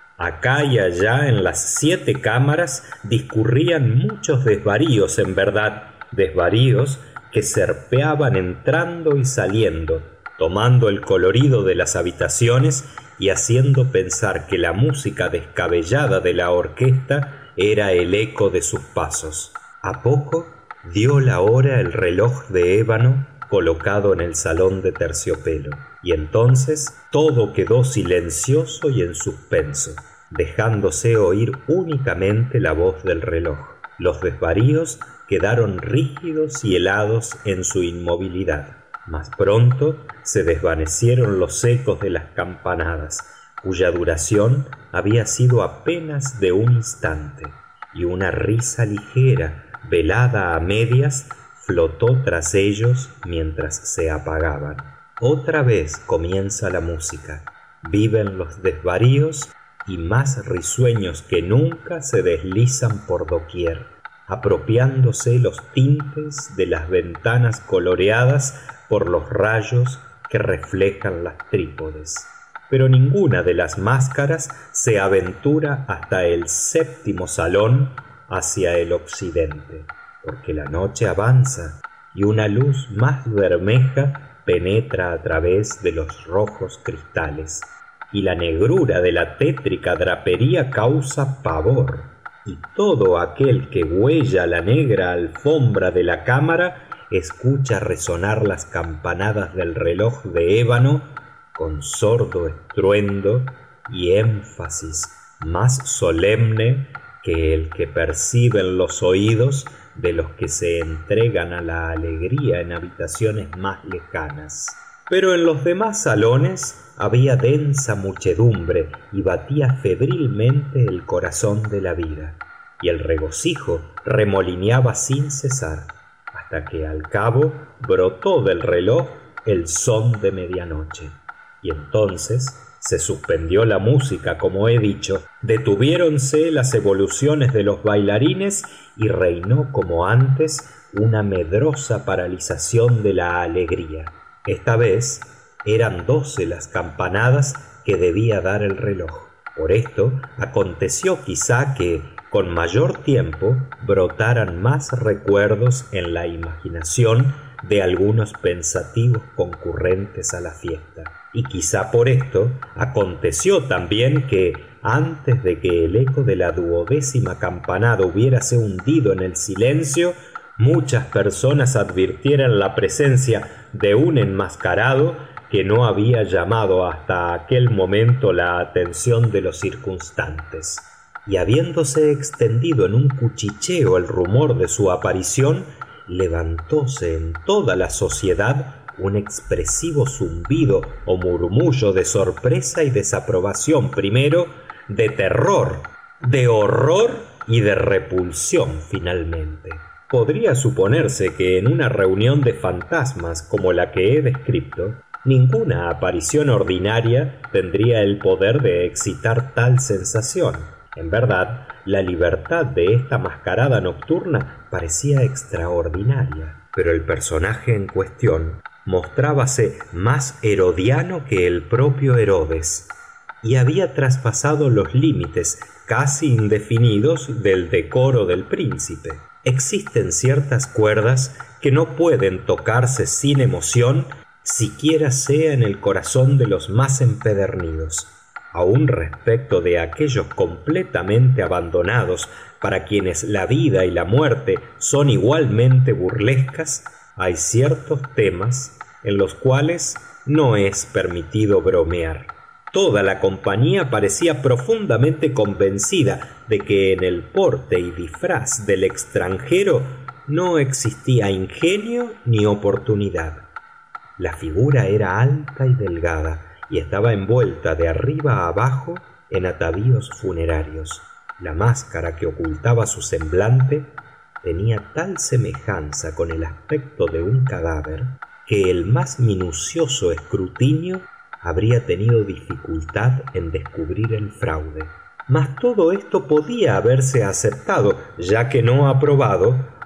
Acá y allá en las siete cámaras discurrían muchos desvaríos, en verdad, desvaríos que serpeaban entrando y saliendo, tomando el colorido de las habitaciones y haciendo pensar que la música descabellada de la orquesta era el eco de sus pasos. A poco dio la hora el reloj de ébano colocado en el salón de terciopelo, y entonces todo quedó silencioso y en suspenso, dejándose oír únicamente la voz del reloj. Los desvaríos quedaron rígidos y helados en su inmovilidad. Mas pronto se desvanecieron los ecos de las campanadas, cuya duración había sido apenas de un instante, y una risa ligera, velada a medias, flotó tras ellos mientras se apagaban. Otra vez comienza la música, viven los desvaríos y más risueños que nunca se deslizan por doquier, apropiándose los tintes de las ventanas coloreadas por los rayos que reflejan las trípodes. Pero ninguna de las máscaras se aventura hasta el séptimo salón hacia el occidente, porque la noche avanza y una luz más bermeja penetra a través de los rojos cristales, y la negrura de la tétrica drapería causa pavor, y todo aquel que huella la negra alfombra de la cámara escucha resonar las campanadas del reloj de ébano con sordo estruendo y énfasis más solemne que el que perciben los oídos de los que se entregan a la alegría en habitaciones más lejanas. Pero en los demás salones había densa muchedumbre y batía febrilmente el corazón de la vida, y el regocijo remolineaba sin cesar, hasta que al cabo brotó del reloj el son de medianoche. Y entonces se suspendió la música, como he dicho, detuviéronse las evoluciones de los bailarines y reinó como antes una medrosa paralización de la alegría. Esta vez eran doce las campanadas que debía dar el reloj. Por esto aconteció quizá que, con mayor tiempo, brotaran más recuerdos en la imaginación de algunos pensativos concurrentes a la fiesta. Y quizá por esto aconteció también que, antes de que el eco de la duodécima campanada hubiérase hundido en el silencio, muchas personas advirtieran la presencia de un enmascarado que no había llamado hasta aquel momento la atención de los circunstantes. Y habiéndose extendido en un cuchicheo el rumor de su aparición, levantóse en toda la sociedad un expresivo zumbido o murmullo de sorpresa y desaprobación primero, de terror, de horror y de repulsión finalmente. Podría suponerse que en una reunión de fantasmas como la que he descrito, ninguna aparición ordinaria tendría el poder de excitar tal sensación. En verdad, la libertad de esta mascarada nocturna parecía extraordinaria, pero el personaje en cuestión mostrábase más herodiano que el propio Herodes, y había traspasado los límites casi indefinidos del decoro del príncipe. Existen ciertas cuerdas que no pueden tocarse sin emoción, siquiera sea en el corazón de los más empedernidos. Aún respecto de aquellos completamente abandonados, para quienes la vida y la muerte son igualmente burlescas, hay ciertos temas en los cuales no es permitido bromear. Toda la compañía parecía profundamente convencida de que en el porte y disfraz del extranjero no existía ingenio ni oportunidad. La figura era alta y delgada y estaba envuelta de arriba a abajo en atavíos funerarios. La máscara que ocultaba su semblante tenía tal semejanza con el aspecto de un cadáver que el más minucioso escrutinio habría tenido dificultad en descubrir el fraude. Mas todo esto podía haberse aceptado, ya que no aprobado,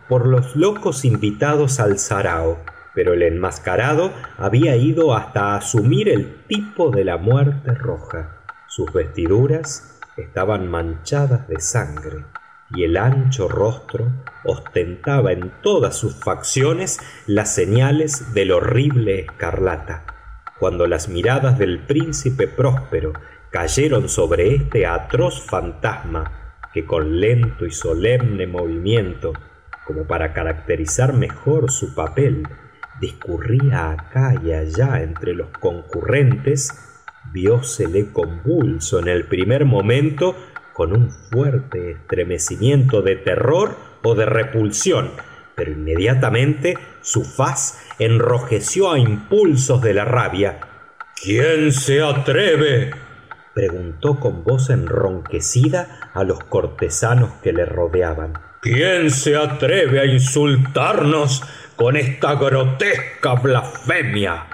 por los locos invitados al sarao, pero el enmascarado había ido hasta asumir el tipo de la muerte roja. Sus vestiduras estaban manchadas de sangre y el ancho rostro ostentaba en todas sus facciones las señales del horrible escarlata. Cuando las miradas del príncipe Próspero cayeron sobre este atroz fantasma, que con lento y solemne movimiento, como para caracterizar mejor su papel, discurría acá y allá entre los concurrentes, viósele convulso en el primer momento con un fuerte estremecimiento de terror o de repulsión, pero inmediatamente su faz enrojeció a impulsos de la rabia. ¿Quién se atreve?, preguntó con voz enronquecida a los cortesanos que le rodeaban. ¿Quién se atreve a insultarnos con esta grotesca blasfemia?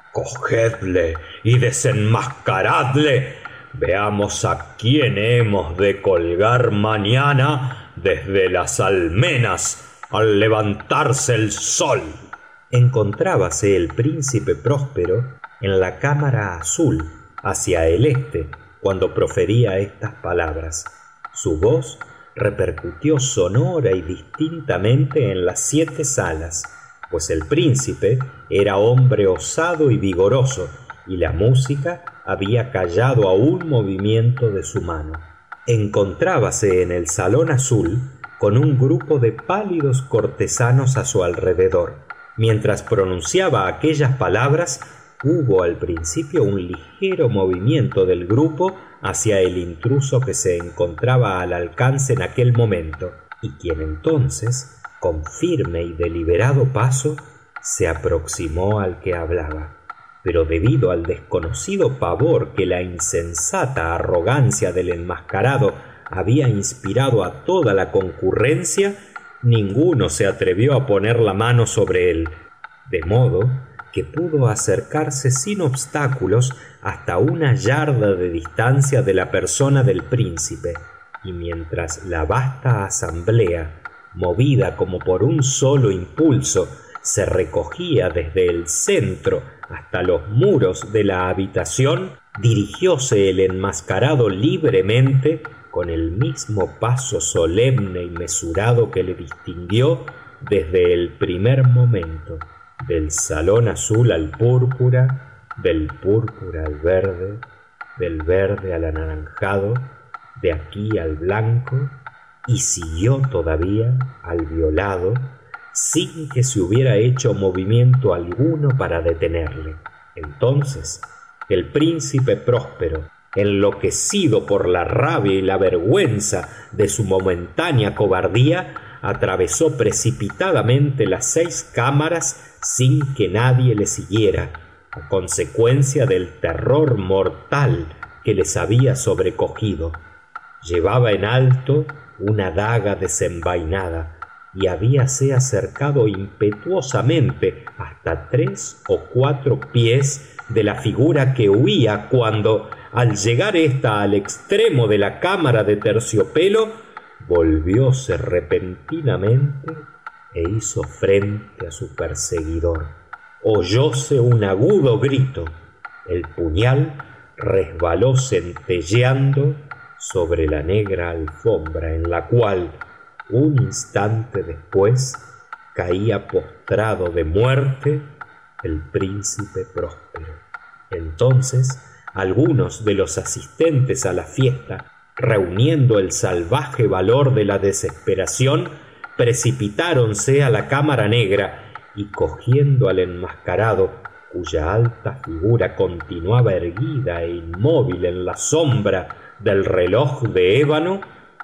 Cogedle y desenmascaradle. Veamos a quién hemos de colgar mañana desde las almenas al levantarse el sol. Encontrábase el príncipe Próspero en la cámara azul, hacia el este, cuando profería estas palabras. Su voz repercutió sonora y distintamente en las siete salas, pues el príncipe era hombre osado y vigoroso, y la música había callado a un movimiento de su mano. Encontrábase en el salón azul con un grupo de pálidos cortesanos a su alrededor. Mientras pronunciaba aquellas palabras, hubo al principio un ligero movimiento del grupo hacia el intruso que se encontraba al alcance en aquel momento, y quien entonces, con firme y deliberado paso, se aproximó al que hablaba. Pero debido al desconocido pavor que la insensata arrogancia del enmascarado había inspirado a toda la concurrencia, ninguno se atrevió a poner la mano sobre él, de modo que pudo acercarse sin obstáculos hasta una yarda de distancia de la persona del príncipe, y mientras la vasta asamblea, movida como por un solo impulso, se recogía desde el centro hasta los muros de la habitación, dirigióse el enmascarado libremente, con el mismo paso solemne y mesurado que le distinguió desde el primer momento, del salón azul al púrpura, del púrpura al verde, del verde al anaranjado, de aquí al blanco, y siguió todavía al violado, sin que se hubiera hecho movimiento alguno para detenerle. Entonces el príncipe Próspero, enloquecido por la rabia y la vergüenza de su momentánea cobardía, atravesó precipitadamente las seis cámaras sin que nadie le siguiera, a consecuencia del terror mortal que les había sobrecogido. Llevaba en alto una daga desenvainada y habíase acercado impetuosamente hasta tres o cuatro pies de la figura que huía cuando, al llegar ésta al extremo de la cámara de terciopelo, volvióse repentinamente e hizo frente a su perseguidor. Oyóse un agudo grito. El puñal resbaló centelleando sobre la negra alfombra en la cual, un instante después, caía postrado de muerte el príncipe Próspero. Entonces algunos de los asistentes a la fiesta, reuniendo el salvaje valor de la desesperación, precipitáronse a la cámara negra y, cogiendo al enmascarado, cuya alta figura continuaba erguida e inmóvil en la sombra del reloj de ébano,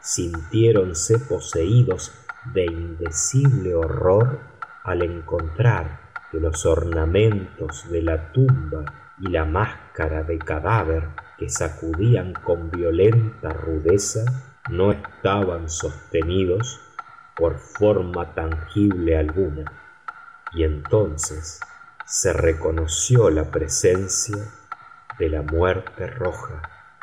sintiéronse poseídos de indecible horror al encontrar que los ornamentos de la tumba y la máscara de cadáver que sacudían con violenta rudeza no estaban sostenidos por forma tangible alguna, y entonces se reconoció la presencia de la muerte roja.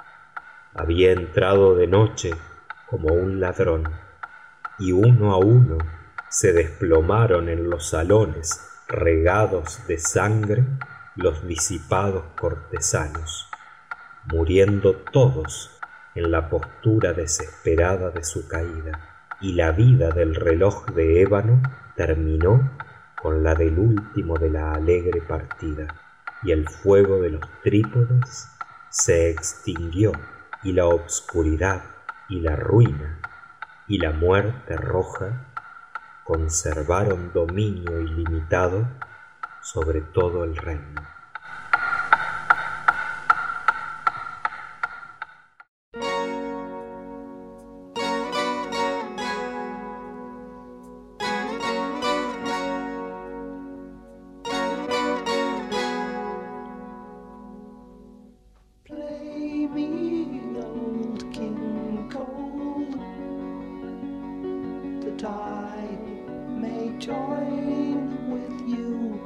Había entrado de noche como un ladrón, y uno a uno Se desplomaron en los salones regados de sangre los disipados cortesanos, muriendo todos en la postura desesperada de su caída, y la vida del reloj de ébano terminó con la del último de la alegre partida, y el fuego de los trípodes se extinguió, y la obscuridad y la ruina y la muerte roja conservaron dominio ilimitado sobre todo el reino. Play me, old King Cole, that I may join with you.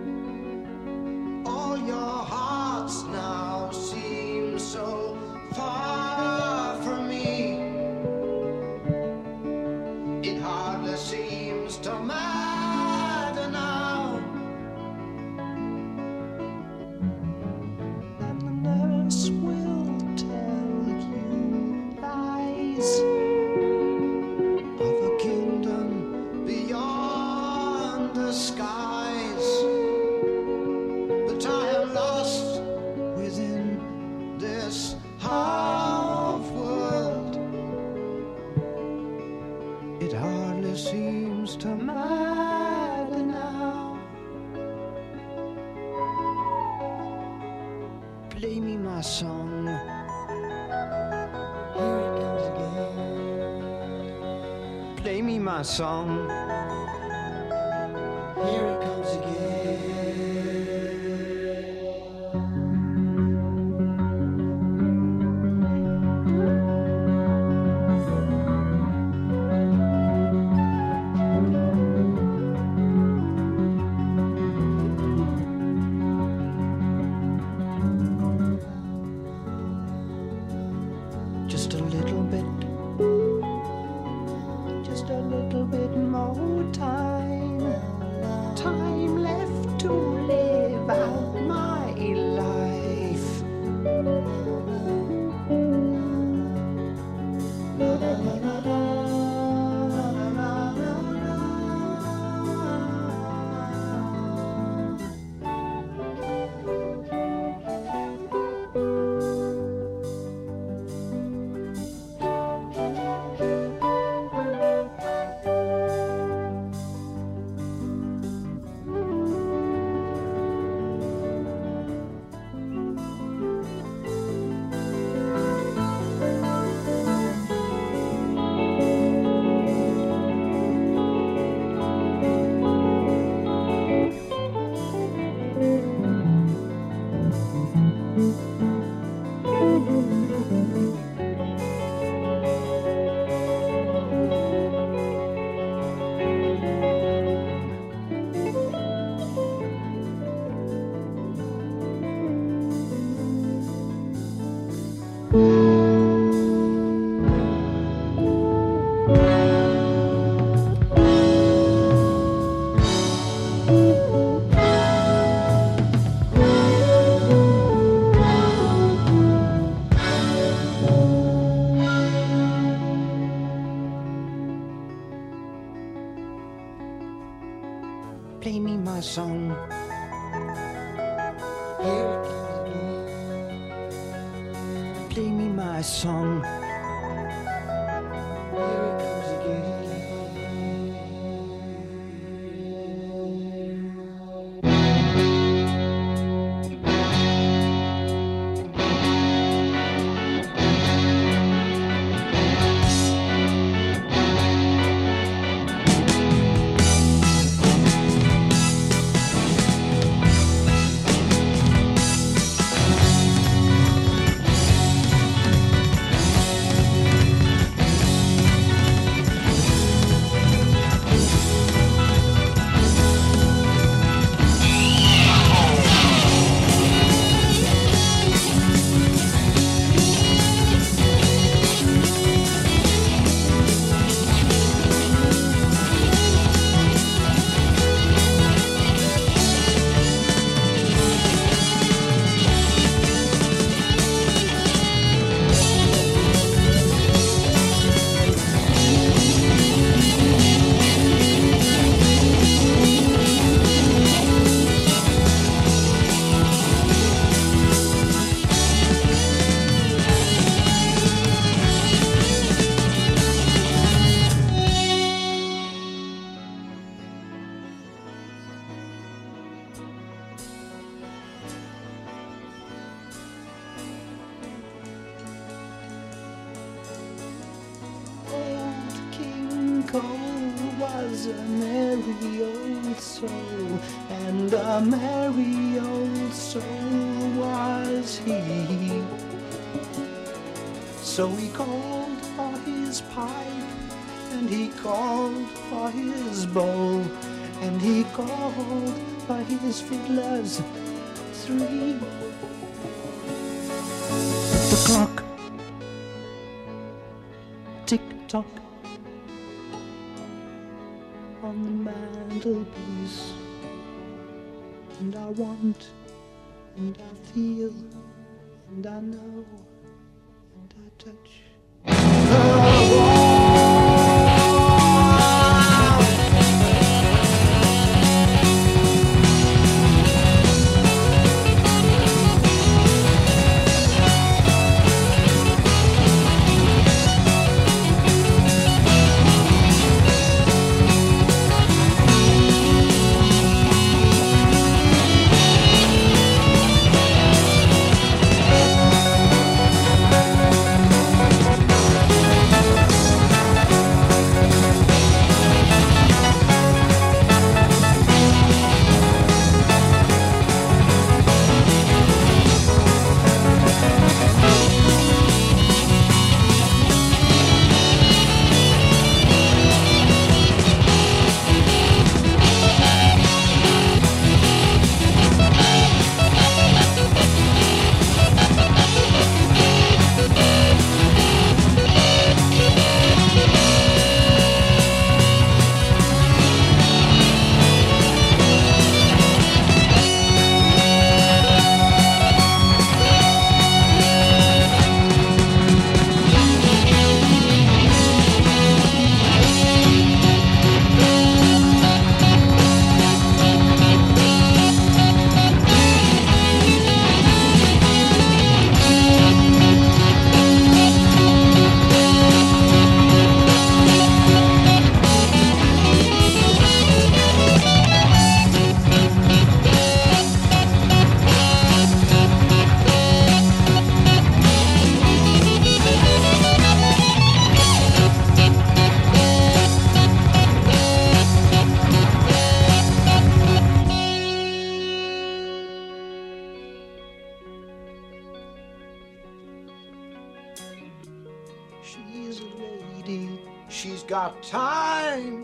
All your hearts now seem so far from me. It hardly seems to matter now. And the nurse will tell you lies of a kingdom beyond the skies. But I am lost within this half world. It hardly seems to matter now. Play me my song. Here it comes again. Play me my song. Here it comes again. Just a little bit, just a little bit more time, time left to live out my life. La, la, la, la, la, la, la, la, Play me my song. Here it comes again. Play me my song. Here it comes again. Cole was a merry old soul, and a merry old soul was he. So he called for his pipe, and he called for his bowl, and he called for his fiddlers three. The clock tick-tock on the mantelpiece, and I want, and I feel, and I know, and I touch the wall. She's a lady, she's got time.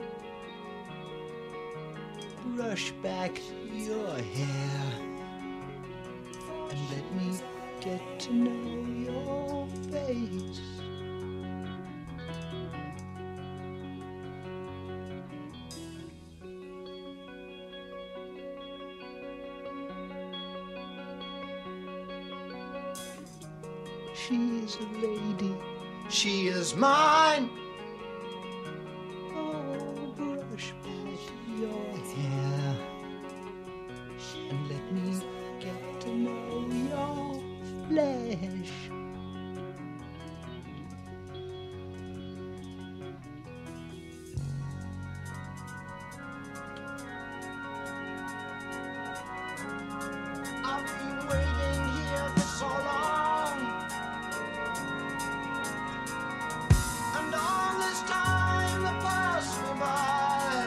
Brush back your hair and let me get to know your face. She's a lady, she is mine. Oh, brush back your hair and let me get to know your flesh. I've been waiting here for so long, and all this time that passed me by,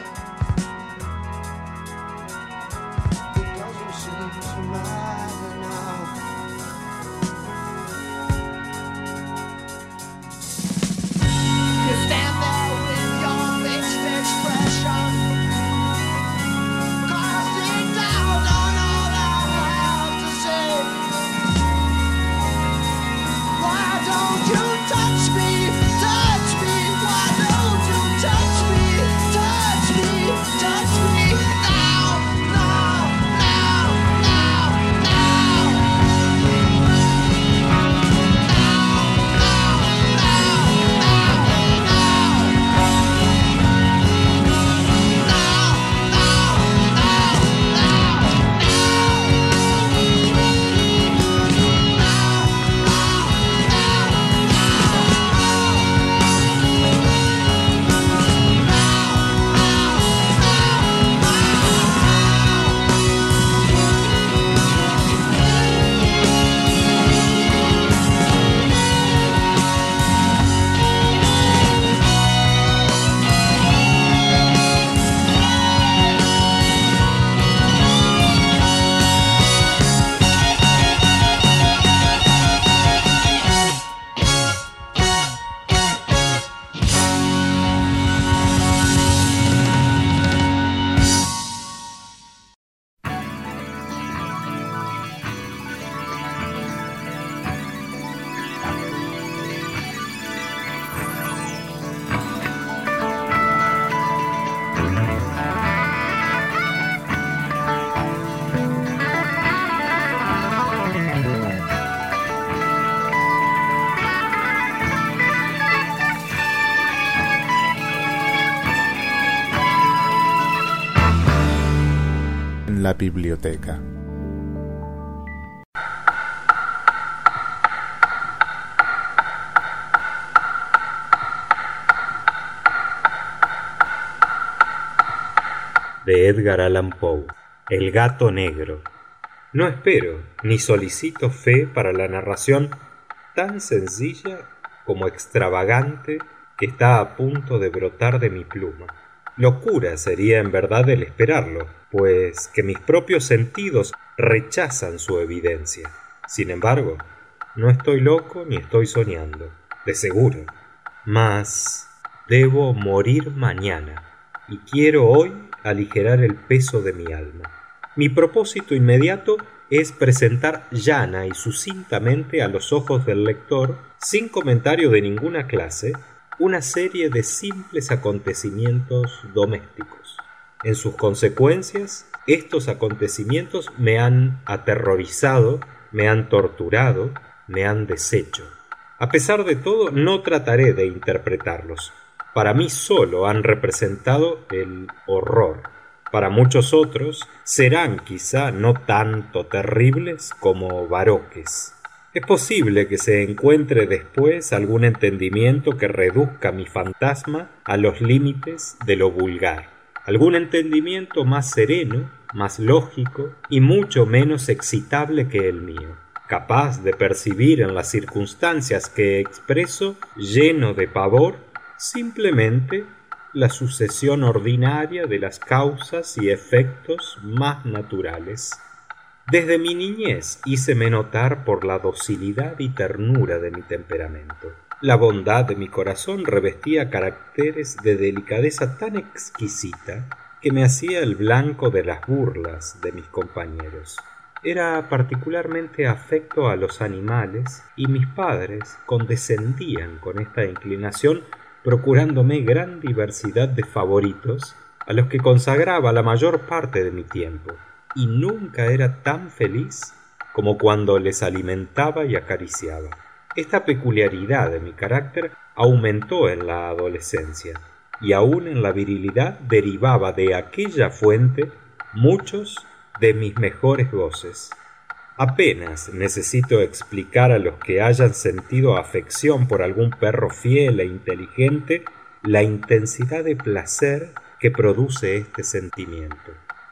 it doesn't seem to matter now. la biblioteca. De Edgar Allan Poe. El gato negro. No espero ni solicito fe para la narración tan sencilla como extravagante que está a punto de brotar de mi pluma. Locura sería en verdad el esperarlo, pues que mis propios sentidos rechazan su evidencia. Sin embargo, no estoy loco ni estoy soñando, de seguro. Mas debo morir mañana y quiero hoy aligerar el peso de mi alma. Mi propósito inmediato es presentar llana y sucintamente a los ojos del lector, sin comentario de ninguna clase, una serie de simples acontecimientos domésticos. En sus consecuencias, estos acontecimientos me han aterrorizado, me han torturado, me han deshecho. A pesar de todo, no trataré de interpretarlos. Para mí solo han representado el horror. Para muchos otros serán quizá no tanto terribles como baroques. Es posible que se encuentre después algún entendimiento que reduzca mi fantasma a los límites de lo vulgar. Algún entendimiento más sereno, más lógico y mucho menos excitable que el mío, capaz de percibir en las circunstancias que expreso, lleno de pavor, simplemente la sucesión ordinaria de las causas y efectos más naturales. Desde mi niñez híceme notar por la docilidad y ternura de mi temperamento. La bondad de mi corazón revestía caracteres de delicadeza tan exquisita que me hacía el blanco de las burlas de mis compañeros. Era particularmente afecto a los animales y mis padres condescendían con esta inclinación, procurándome gran diversidad de favoritos a los que consagraba la mayor parte de mi tiempo, y nunca era tan feliz como cuando les alimentaba y acariciaba. Esta peculiaridad de mi carácter aumentó en la adolescencia, y aun en la virilidad derivaba de aquella fuente muchos de mis mejores goces. Apenas necesito explicar a los que hayan sentido afección por algún perro fiel e inteligente la intensidad de placer que produce este sentimiento.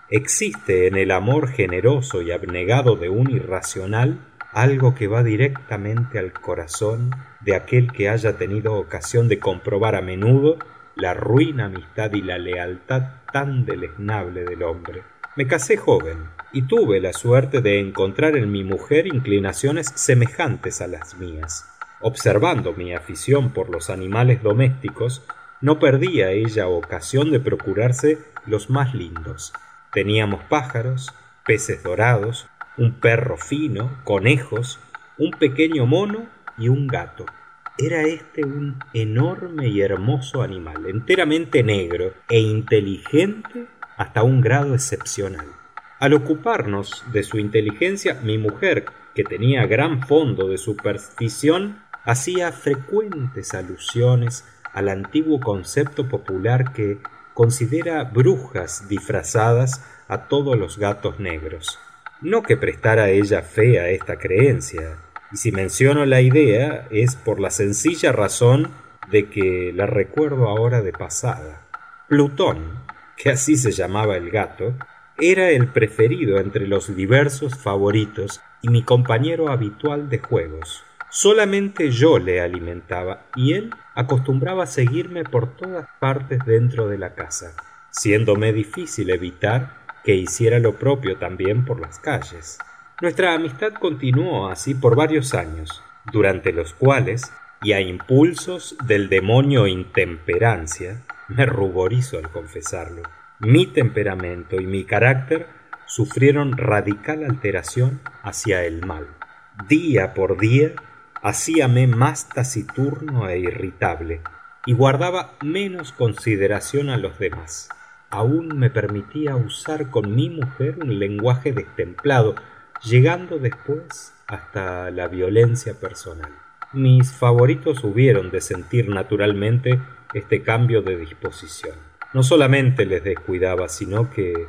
Existe en el amor generoso y abnegado de un irracional algo que va directamente al corazón de aquel que haya tenido ocasión de comprobar a menudo la ruin amistad y la lealtad tan deleznable del hombre. Me casé joven y tuve la suerte de encontrar en mi mujer inclinaciones semejantes a las mías. Observando mi afición por los animales domésticos, no perdía ella ocasión de procurarse los más lindos. Teníamos pájaros, peces dorados, un perro fino, conejos, un pequeño mono y un gato. Era este un enorme y hermoso animal, enteramente negro e inteligente hasta un grado excepcional. Al ocuparnos de su inteligencia, mi mujer, que tenía gran fondo de superstición, hacía frecuentes alusiones al antiguo concepto popular que considera brujas disfrazadas a todos los gatos negros. No que prestara ella fe a esta creencia, y si menciono la idea es por la sencilla razón de que la recuerdo ahora de pasada. Plutón, que así se llamaba el gato, era el preferido entre los diversos favoritos y mi compañero habitual de juegos. Solamente yo le alimentaba y él acostumbraba a seguirme por todas partes dentro de la casa, siéndome difícil evitar que hiciera lo propio también por las calles. Nuestra amistad continuó así por varios años, durante los cuales, y a impulsos del demonio intemperancia, me ruborizo al confesarlo, mi temperamento y mi carácter sufrieron radical alteración hacia el mal. Día por día hacíame más taciturno e irritable y guardaba menos consideración a los demás. Aún me permitía usar con mi mujer un lenguaje destemplado, llegando después hasta la violencia personal. Mis favoritos hubieron de sentir naturalmente este cambio de disposición. No solamente les descuidaba, sino que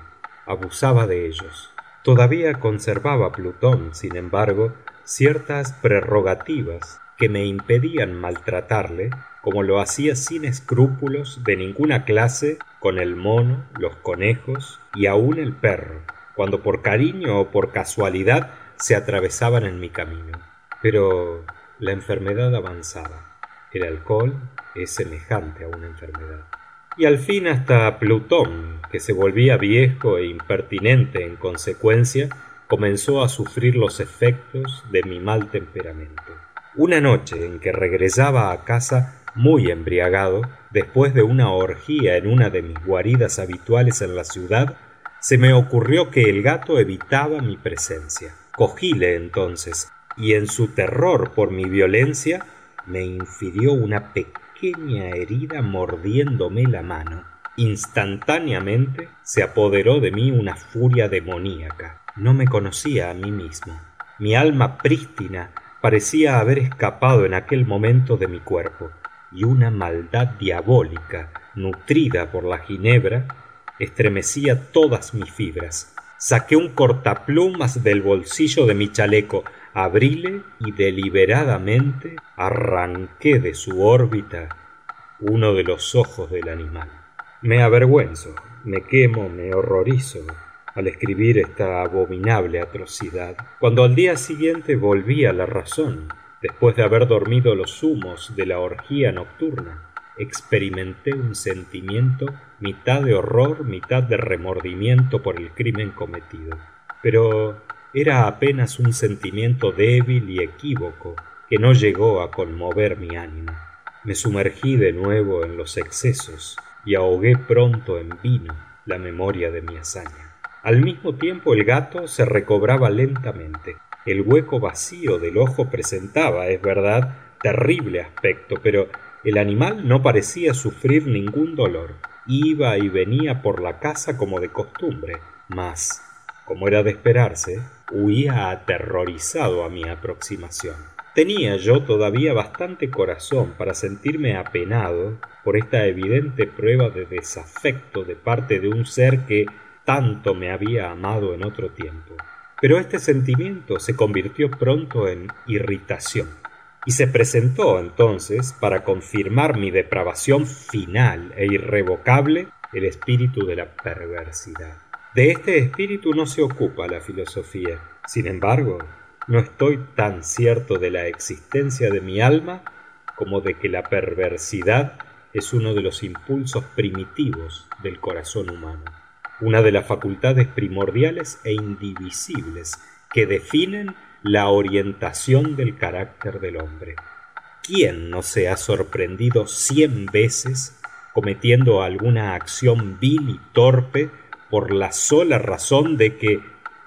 abusaba de ellos. Todavía conservaba Plutón, sin embargo, ciertas prerrogativas que me impedían maltratarle, como lo hacía sin escrúpulos de ninguna clase con el mono, los conejos y aun el perro, cuando por cariño o por casualidad se atravesaban en mi camino. Pero la enfermedad avanzaba. El alcohol es semejante a una enfermedad. Y al fin hasta Plutón, que se volvía viejo e impertinente en consecuencia, comenzó a sufrir los efectos de mi mal temperamento. Una noche en que regresaba a casa muy embriagado, después de una orgía en una de mis guaridas habituales en la ciudad, se me ocurrió que el gato evitaba mi presencia. Cogíle entonces, y en su terror por mi violencia, me infirió una pequeña herida mordiéndome la mano. Instantáneamente se apoderó de mí una furia demoníaca. No me conocía a mí mismo. Mi alma prístina parecía haber escapado en aquel momento de mi cuerpo, y una maldad diabólica, nutrida por la ginebra, estremecía todas mis fibras. Saqué un cortaplumas del bolsillo de mi chaleco, abríle y deliberadamente arranqué de su órbita uno de los ojos del animal. Me avergüenzo, me quemo, me horrorizo al escribir esta abominable atrocidad, cuando al día siguiente volví a la razón, después de haber dormido los humos de la orgía nocturna. Experimenté un sentimiento mitad de horror, mitad de remordimiento por el crimen cometido. Pero era apenas un sentimiento débil y equívoco que no llegó a conmover mi ánima. Me sumergí de nuevo en los excesos y ahogué pronto en vino la memoria de mi hazaña. Al mismo tiempo el gato se recobraba lentamente. El hueco vacío del ojo presentaba, es verdad, terrible aspecto, pero el animal no parecía sufrir ningún dolor. Iba y venía por la casa como de costumbre, mas, como era de esperarse, huía aterrorizado a mi aproximación. Tenía yo todavía bastante corazón para sentirme apenado por esta evidente prueba de desafecto de parte de un ser que tanto me había amado en otro tiempo. Pero este sentimiento se convirtió pronto en irritación, y se presentó entonces, para confirmar mi depravación final e irrevocable, el espíritu de la perversidad. De este espíritu no se ocupa la filosofía. Sin embargo, no estoy tan cierto de la existencia de mi alma como de que la perversidad es uno de los impulsos primitivos del corazón humano, una de las facultades primordiales e indivisibles que definen la orientación del carácter del hombre. ¿Quién no se ha sorprendido cien veces cometiendo alguna acción vil y torpe por la sola razón de que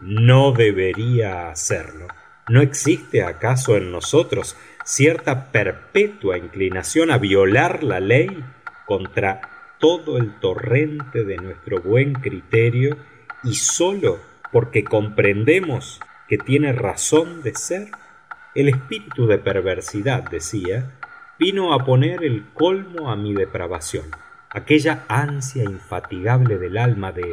no debería hacerlo? ¿No existe acaso en nosotros cierta perpetua inclinación a violar la ley contra todo el torrente de nuestro buen criterio, y sólo porque comprendemos que tiene razón de ser? El espíritu de perversidad, decía, vino a poner el colmo a mi depravación. Aquella ansia infatigable del alma de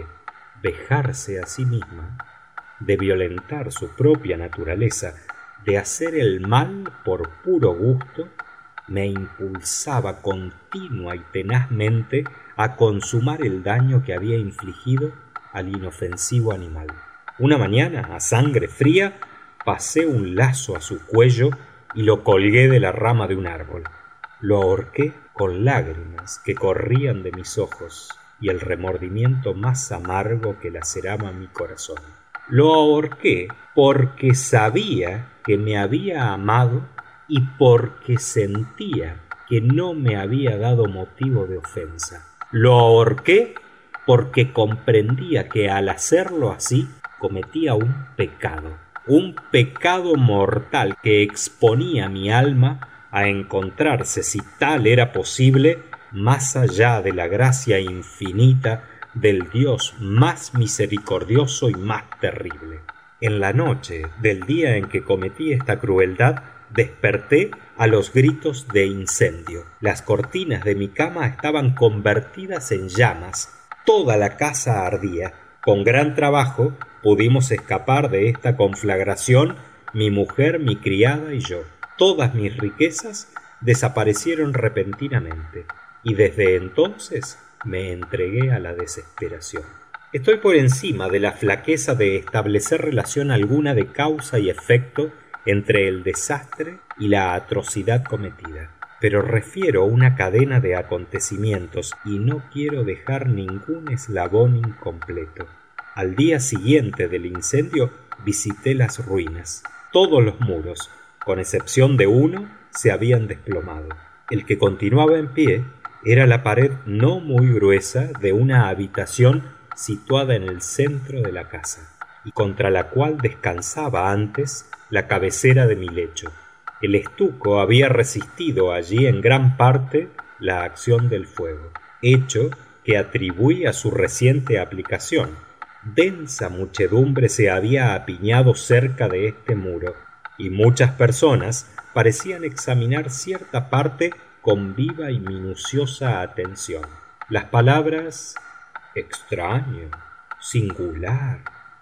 vejarse a sí misma, de violentar su propia naturaleza, de hacer el mal por puro gusto, me impulsaba continua y tenazmente a consumar el daño que había infligido al inofensivo animal. Una mañana, a sangre fría, pasé un lazo a su cuello y lo colgué de la rama de un árbol. Lo ahorqué con lágrimas que corrían de mis ojos y el remordimiento más amargo que laceraba mi corazón. Lo ahorqué porque sabía que me había amado y porque sentía que no me había dado motivo de ofensa. Lo ahorqué porque comprendía que al hacerlo así cometía un pecado, un pecado mortal que exponía mi alma a encontrarse, si tal era posible, más allá de la gracia infinita del Dios más misericordioso y más terrible. En la noche del día en que cometí esta crueldad, desperté a los gritos de incendio. Las cortinas de mi cama estaban convertidas en llamas. Toda la casa ardía. Con gran trabajo pudimos escapar de esta conflagración, mi mujer, mi criada y yo. Todas mis riquezas desaparecieron repentinamente y desde entonces me entregué a la desesperación. Estoy por encima de la flaqueza de establecer relación alguna de causa y efecto entre el desastre y la atrocidad cometida, pero refiero una cadena de acontecimientos y no quiero dejar ningún eslabón incompleto. Al día siguiente del incendio visité las ruinas. Todos los muros, con excepción de uno, se habían desplomado. El que continuaba en pie era la pared no muy gruesa de una habitación situada en el centro de la casa y contra la cual descansaba antes la cabecera de mi lecho. El estuco había resistido allí en gran parte la acción del fuego, hecho que atribuí a su reciente aplicación. Densa muchedumbre se había apiñado cerca de este muro y muchas personas parecían examinar cierta parte con viva y minuciosa atención. Las palabras extraño, singular,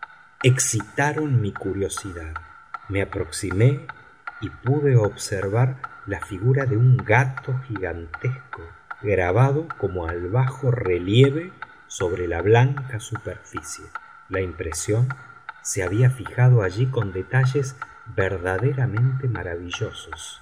excitaron mi curiosidad. Me aproximé y pude observar la figura de un gato gigantesco, grabado como al bajo relieve sobre la blanca superficie. La impresión se había fijado allí con detalles verdaderamente maravillosos.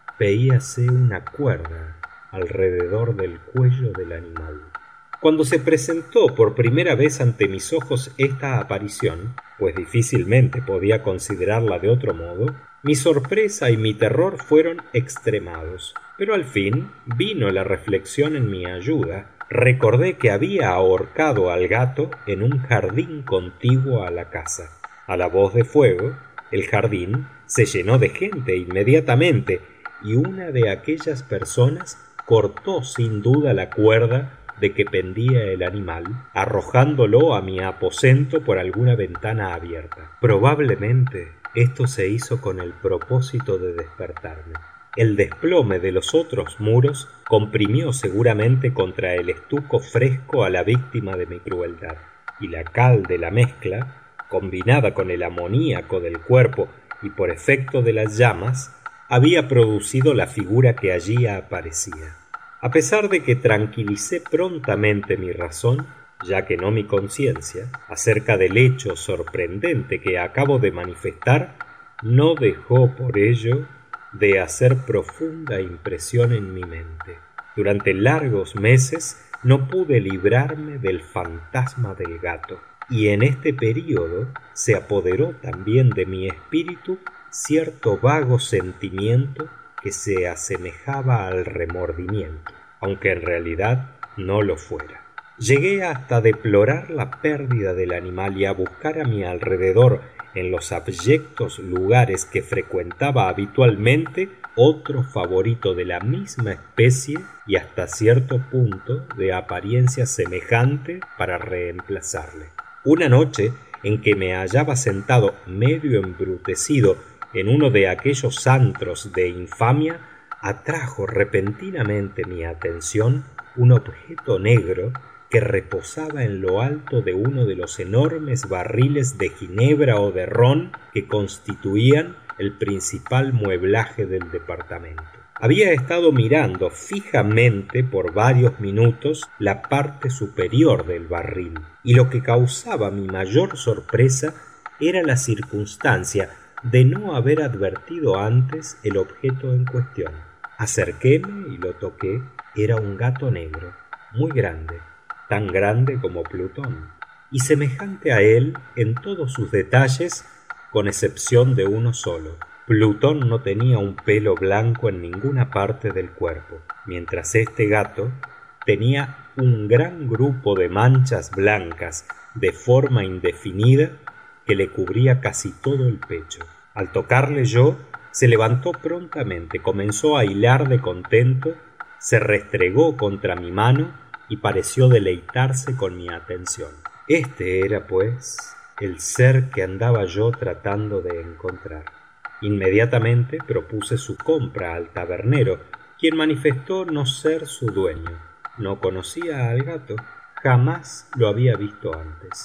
Veíase una cuerda alrededor del cuello del animal. Cuando se presentó por primera vez ante mis ojos esta aparición, pues difícilmente podía considerarla de otro modo, mi sorpresa y mi terror fueron extremados. Pero al fin vino la reflexión en mi ayuda. Recordé que había ahorcado al gato en un jardín contiguo a la casa. A la voz de fuego, el jardín se llenó de gente inmediatamente y una de aquellas personas cortó sin duda la cuerda de que pendía el animal, arrojándolo a mi aposento por alguna ventana abierta. Probablemente esto se hizo con el propósito de despertarme. El desplome de los otros muros comprimió seguramente contra el estuco fresco a la víctima de mi crueldad, y la cal de la mezcla, combinada con el amoníaco del cuerpo y por efecto de las llamas, había producido la figura que allí aparecía. A pesar de que tranquilicé prontamente mi razón, ya que no mi conciencia, acerca del hecho sorprendente que acabo de manifestar, no dejó por ello de hacer profunda impresión en mi mente. Durante largos meses no pude librarme del fantasma del gato, y en este período se apoderó también de mi espíritu cierto vago sentimiento que se asemejaba al remordimiento, aunque en realidad no lo fuera. Llegué hasta deplorar la pérdida del animal y a buscar a mi alrededor, en los abyectos lugares que frecuentaba habitualmente, otro favorito de la misma especie y hasta cierto punto de apariencia semejante para reemplazarle. Una noche en que me hallaba sentado medio embrutecido en uno de aquellos antros de infamia, atrajo repentinamente mi atención un objeto negro que reposaba en lo alto de uno de los enormes barriles de ginebra o de ron que constituían el principal mueblaje del departamento. Había estado mirando fijamente por varios minutos la parte superior del barril, y lo que causaba mi mayor sorpresa era la circunstancia de no haber advertido antes el objeto en cuestión. Acerquéme y lo toqué. Era un gato negro, muy grande, tan grande como Plutón, y semejante a él en todos sus detalles, con excepción de uno solo. Plutón no tenía un pelo blanco en ninguna parte del cuerpo, mientras este gato tenía un gran grupo de manchas blancas de forma indefinida que le cubría casi todo el pecho. Al tocarle yo, se levantó prontamente, comenzó a hilar de contento, se restregó contra mi mano y pareció deleitarse con mi atención. Este era, pues, el ser que andaba yo tratando de encontrar. Inmediatamente propuse su compra al tabernero, quien manifestó no ser su dueño. No conocía al gato, jamás lo había visto antes.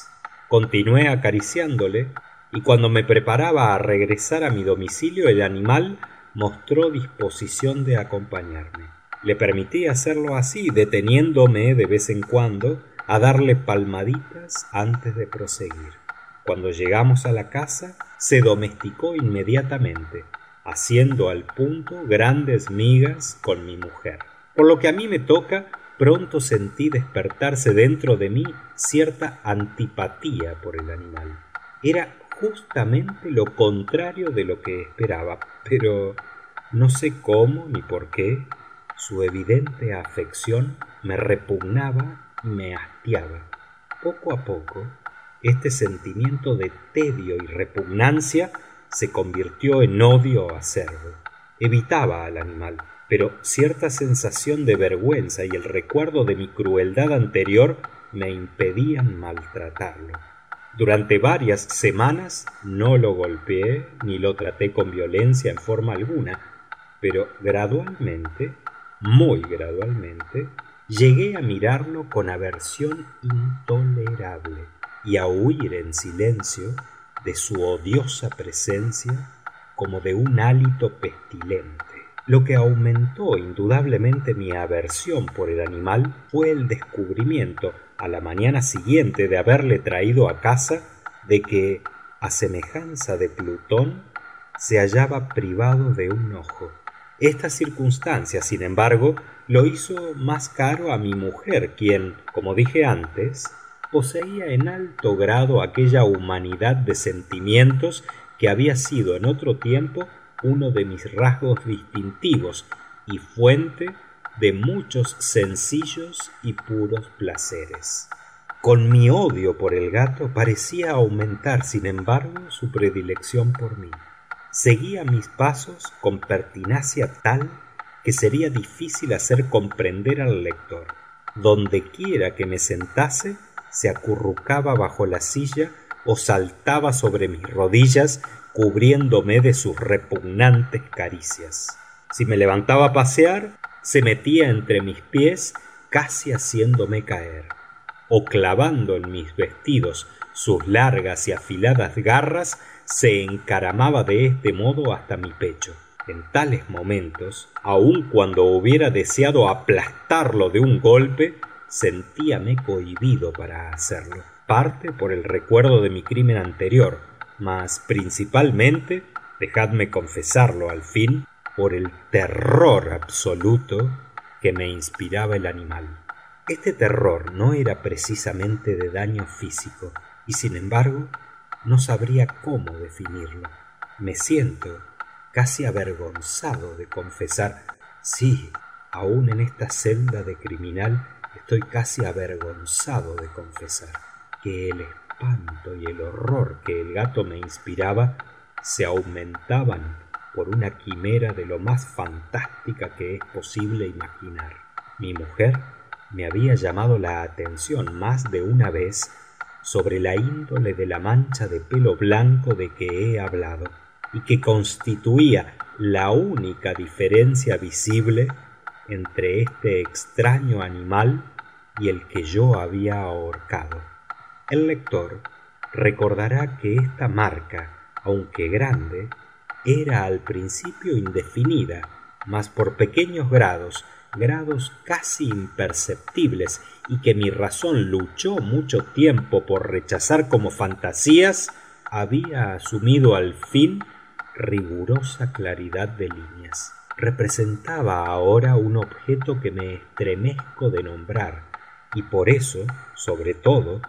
Continué acariciándole y cuando me preparaba a regresar a mi domicilio, el animal mostró disposición de acompañarme. Le permití hacerlo así, deteniéndome de vez en cuando a darle palmaditas antes de proseguir. Cuando llegamos a la casa, se domesticó inmediatamente, haciendo al punto grandes migas con mi mujer. Por lo que a mí me toca, pronto sentí despertarse dentro de mí cierta antipatía por el animal. Era justamente lo contrario de lo que esperaba, pero no sé cómo ni por qué su evidente afección me repugnaba y me hastiaba. Poco a poco, este sentimiento de tedio y repugnancia se convirtió en odio acerbo. Evitaba al animal, pero cierta sensación de vergüenza y el recuerdo de mi crueldad anterior me impedían maltratarlo. Durante varias semanas no lo golpeé ni lo traté con violencia en forma alguna, pero gradualmente, muy gradualmente, llegué a mirarlo con aversión intolerable y a huir en silencio de su odiosa presencia como de un hálito pestilente. Lo que aumentó indudablemente mi aversión por el animal fue el descubrimiento, a la mañana siguiente de haberle traído a casa, de que, a semejanza de Plutón, se hallaba privado de un ojo. Esta circunstancia, sin embargo, lo hizo más caro a mi mujer, quien, como dije antes, poseía en alto grado aquella humanidad de sentimientos que había sido en otro tiempo uno de mis rasgos distintivos y fuente de muchos sencillos y puros placeres. Con mi odio por el gato parecía aumentar, sin embargo, su predilección por mí. Seguía mis pasos con pertinacia tal que sería difícil hacer comprender al lector. Dondequiera que me sentase, se acurrucaba bajo la silla o saltaba sobre mis rodillas, cubriéndome de sus repugnantes caricias. Si me levantaba a pasear, se metía entre mis pies, casi haciéndome caer, o clavando en mis vestidos sus largas y afiladas garras, se encaramaba de este modo hasta mi pecho. En tales momentos, aun cuando hubiera deseado aplastarlo de un golpe, sentíame cohibido para hacerlo, parte por el recuerdo de mi crimen anterior, mas principalmente, dejadme confesarlo al fin, por el terror absoluto que me inspiraba el animal. Este terror no era precisamente de daño físico, y sin embargo no sabría cómo definirlo. Me siento casi avergonzado de confesar, sí, aún en esta celda de criminal estoy casi avergonzado de confesar que el espanto y el horror que el gato me inspiraba se aumentaban por una quimera de lo más fantástica que es posible imaginar. Mi mujer me había llamado la atención más de una vez sobre la índole de la mancha de pelo blanco de que he hablado, y que constituía la única diferencia visible entre este extraño animal y el que yo había ahorcado. El lector recordará que esta marca, aunque grande, era al principio indefinida, mas por pequeños grados, grados casi imperceptibles, y que mi razón luchó mucho tiempo por rechazar como fantasías, había asumido al fin rigurosa claridad de líneas. Representaba ahora un objeto que me estremezco de nombrar, y por eso, sobre todo,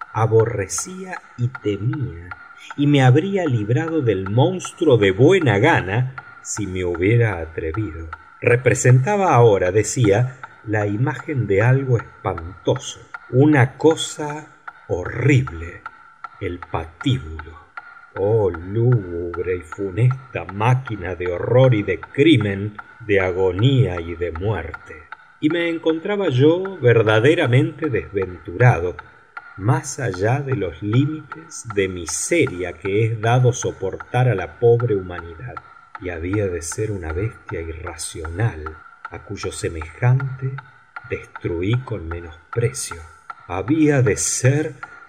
aborrecía y temía, y me habría librado del monstruo de buena gana si me hubiera atrevido. Representaba ahora, decía, la imagen de algo espantoso, una cosa horrible, el patíbulo. Oh, lúgubre y funesta máquina de horror y de crimen, de agonía y de muerte. Y me encontraba yo verdaderamente desventurado, más allá de los límites de miseria que es dado soportar a la pobre humanidad, y había de ser una bestia irracional, a cuyo semejante destruí con menosprecio. Había de ser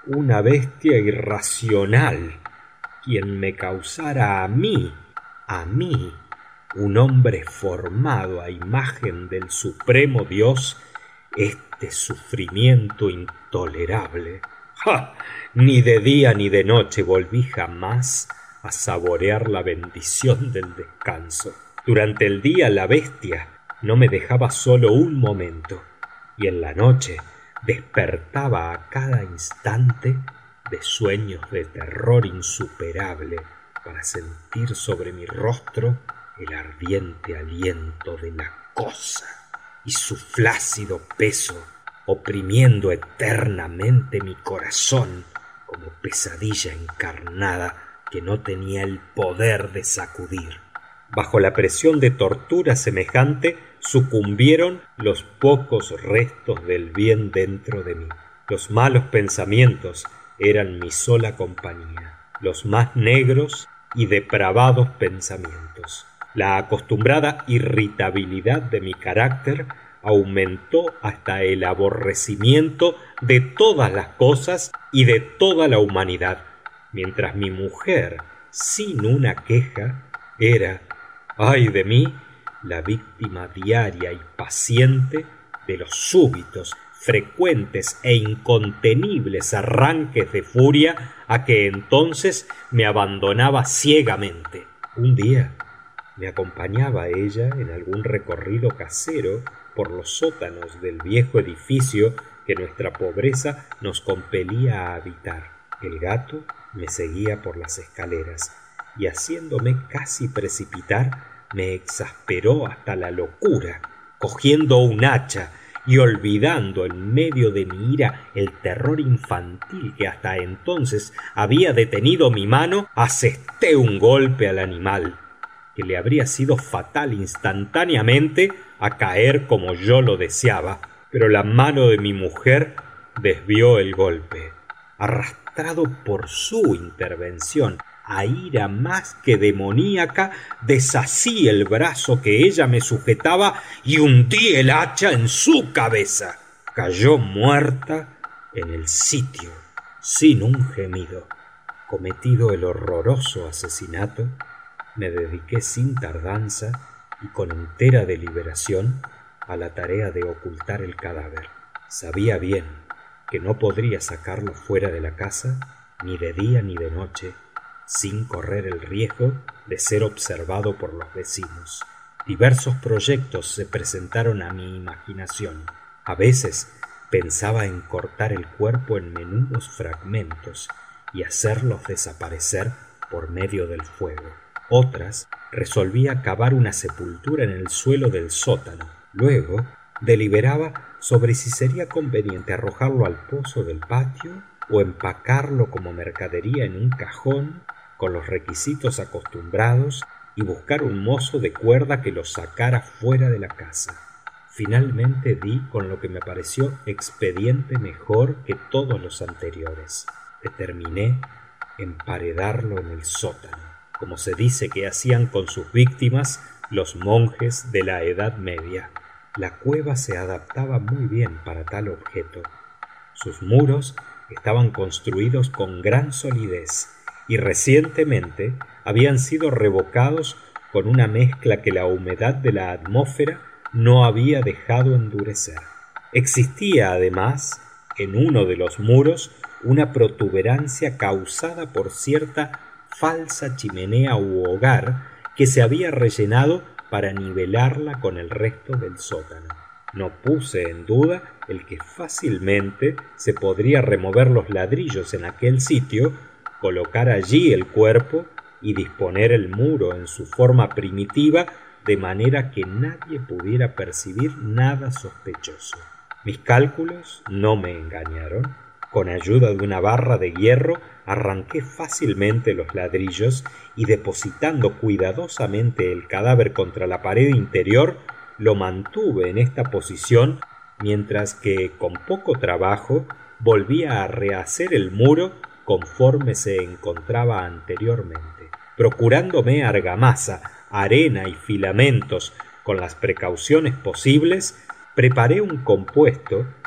una bestia irracional, quien me causara a mí, a mí, un hombre formado a imagen del supremo Dios, este sufrimiento intolerable. ¡Ja! Ni de día ni de noche volví jamás a saborear la bendición del descanso. Durante el día la bestia no me dejaba solo un momento, y en la noche despertaba a cada instante de sueños de terror insuperable para sentir sobre mi rostro el ardiente aliento de la cosa y su flácido peso oprimiendo eternamente mi corazón como pesadilla encarnada que no tenía el poder de sacudir. Bajo la presión de tortura semejante sucumbieron los pocos restos del bien dentro de mí. Los malos pensamientos eran mi sola compañía, los más negros y depravados pensamientos. La acostumbrada irritabilidad de mi carácter aumentó hasta el aborrecimiento de todas las cosas y de toda la humanidad, mientras mi mujer, sin una queja, era, ay de mí, la víctima diaria y paciente de los súbitos, frecuentes e incontenibles arranques de furia a que entonces me abandonaba ciegamente. Un día me acompañaba ella en algún recorrido casero por los sótanos del viejo edificio que nuestra pobreza nos compelía a habitar. El gato me seguía por las escaleras y, haciéndome casi precipitar, me exasperó hasta la locura. Cogiendo un hacha y olvidando en medio de mi ira el terror infantil que hasta entonces había detenido mi mano, asesté un golpe al animal que le habría sido fatal instantáneamente a caer como yo lo deseaba, pero la mano de mi mujer desvió el golpe. Arrastrado por su intervención, a ira más que demoníaca, desasí el brazo que ella me sujetaba y hundí el hacha en su cabeza. Cayó muerta en el sitio, sin un gemido. Cometido el horroroso asesinato, me dediqué sin tardanza y con entera deliberación a la tarea de ocultar el cadáver. Sabía bien que no podría sacarlo fuera de la casa, ni de día ni de noche, sin correr el riesgo de ser observado por los vecinos. Diversos proyectos se presentaron a mi imaginación. A veces pensaba en cortar el cuerpo en menudos fragmentos y hacerlos desaparecer por medio del fuego. Otras resolvía cavar una sepultura en el suelo del sótano. Luego deliberaba sobre si sería conveniente arrojarlo al pozo del patio o empacarlo como mercadería en un cajón con los requisitos acostumbrados y buscar un mozo de cuerda que lo sacara fuera de la casa. Finalmente di con lo que me pareció expediente mejor que todos los anteriores. Determiné emparedarlo en el sótano, como se dice que hacían con sus víctimas los monjes de la Edad Media. La cueva se adaptaba muy bien para tal objeto. Sus muros estaban construidos con gran solidez y recientemente habían sido revocados con una mezcla que la humedad de la atmósfera no había dejado endurecer. Existía además en uno de los muros una protuberancia causada por cierta falsa chimenea u hogar que se había rellenado para nivelarla con el resto del sótano. No puse en duda el que fácilmente se podría remover los ladrillos en aquel sitio, colocar allí el cuerpo y disponer el muro en su forma primitiva, de manera que nadie pudiera percibir nada sospechoso. Mis cálculos no me engañaron. Con ayuda de una barra de hierro arranqué fácilmente los ladrillos y, depositando cuidadosamente el cadáver contra la pared interior, lo mantuve en esta posición mientras que, con poco trabajo, volvía a rehacer el muro conforme se encontraba anteriormente. Procurándome argamasa, arena y filamentos con las precauciones posibles, preparé un compuesto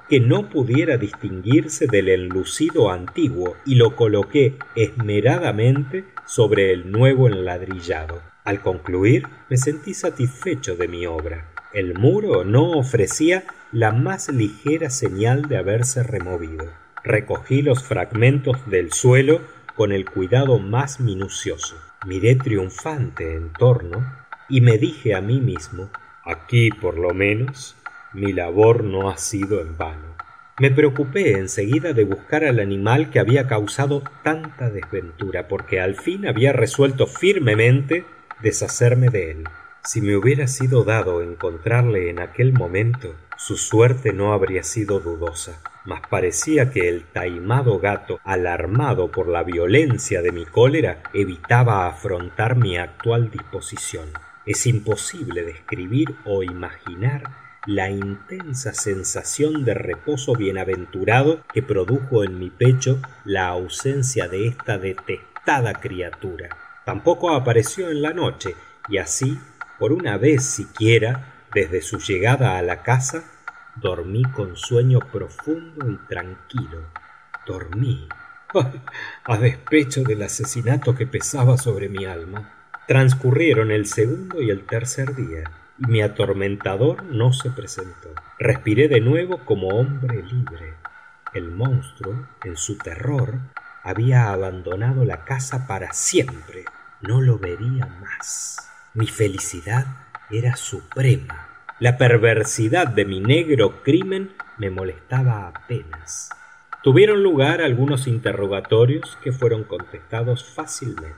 que no pudiera distinguirse del enlucido antiguo y lo coloqué esmeradamente sobre el nuevo enladrillado. Al concluir, me sentí satisfecho de mi obra. El muro no ofrecía la más ligera señal de haberse removido. Recogí los fragmentos del suelo con el cuidado más minucioso. Miré triunfante en torno y me dije a mí mismo: aquí, por lo menos, mi labor no ha sido en vano. Me preocupé enseguida de buscar al animal que había causado tanta desventura, porque al fin había resuelto firmemente deshacerme de él. Si me hubiera sido dado encontrarle en aquel momento, su suerte no habría sido dudosa, mas parecía que el taimado gato, alarmado por la violencia de mi cólera, evitaba afrontar mi actual disposición. Es imposible describir o imaginar la intensa sensación de reposo bienaventurado que produjo en mi pecho la ausencia de esta detestada criatura. Tampoco apareció en la noche, y así, por una vez siquiera, desde su llegada a la casa, dormí con sueño profundo y tranquilo. Dormí, a despecho del asesinato que pesaba sobre mi alma. Transcurrieron el segundo y el tercer día, y mi atormentador no se presentó. Respiré de nuevo como hombre libre. El monstruo, en su terror, había abandonado la casa para siempre. No lo vería más. Mi felicidad era suprema. La perversidad de mi negro crimen me molestaba apenas. Tuvieron lugar algunos interrogatorios que fueron contestados fácilmente.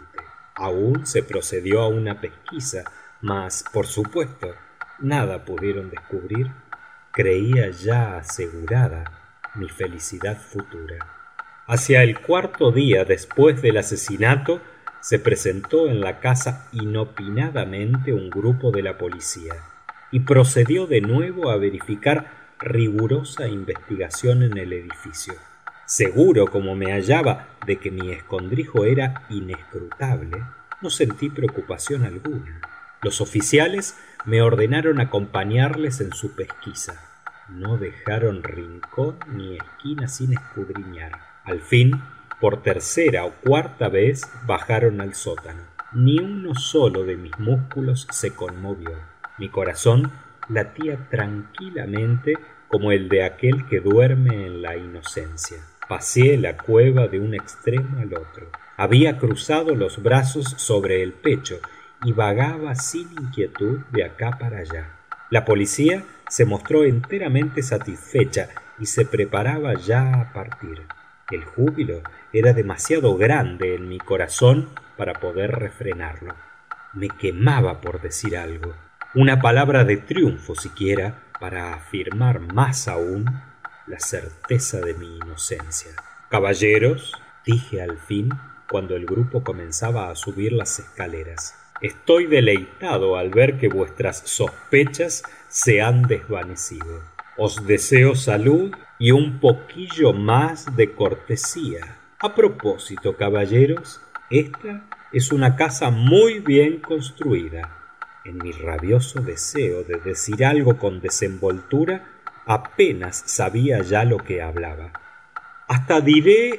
Aún se procedió a una pesquisa, mas, por supuesto, nada pudieron descubrir. Creía ya asegurada mi felicidad futura. Hacia el cuarto día después del asesinato, se presentó en la casa inopinadamente un grupo de la policía y procedió de nuevo a verificar rigurosa investigación en el edificio. Seguro como me hallaba de que mi escondrijo era inescrutable, no sentí preocupación alguna. Los oficiales me ordenaron acompañarles en su pesquisa. No dejaron rincón ni esquina sin escudriñar. Al fin, por tercera o cuarta vez bajaron al sótano. Ni uno solo de mis músculos se conmovió. Mi corazón latía tranquilamente como el de aquel que duerme en la inocencia. Paseé la cueva de un extremo al otro. Había cruzado los brazos sobre el pecho y vagaba sin inquietud de acá para allá. La policía se mostró enteramente satisfecha y se preparaba ya a partir. El júbilo era demasiado grande en mi corazón para poder refrenarlo. Me quemaba por decir algo, una palabra de triunfo siquiera, para afirmar más aún la certeza de mi inocencia. «Caballeros», dije al fin, cuando el grupo comenzaba a subir las escaleras, «estoy deleitado al ver que vuestras sospechas se han desvanecido. Os deseo salud y un poquillo más de cortesía. A propósito, caballeros, esta es una casa muy bien construida». En mi rabioso deseo de decir algo con desenvoltura, apenas sabía ya lo que hablaba. Hasta diré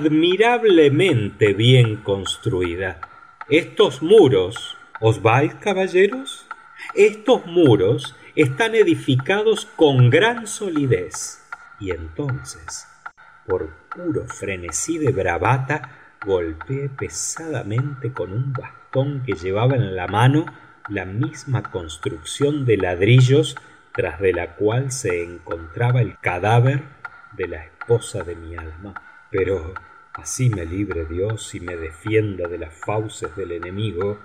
admirablemente bien construida. Estos muros, ¿os vais, caballeros? Estos muros están edificados con gran solidez. Y entonces, por puro frenesí de bravata, golpeé pesadamente con un bastón que llevaba en la mano la misma construcción de ladrillos tras de la cual se encontraba el cadáver de la esposa de mi alma. Pero así me libre Dios y me defienda de las fauces del enemigo.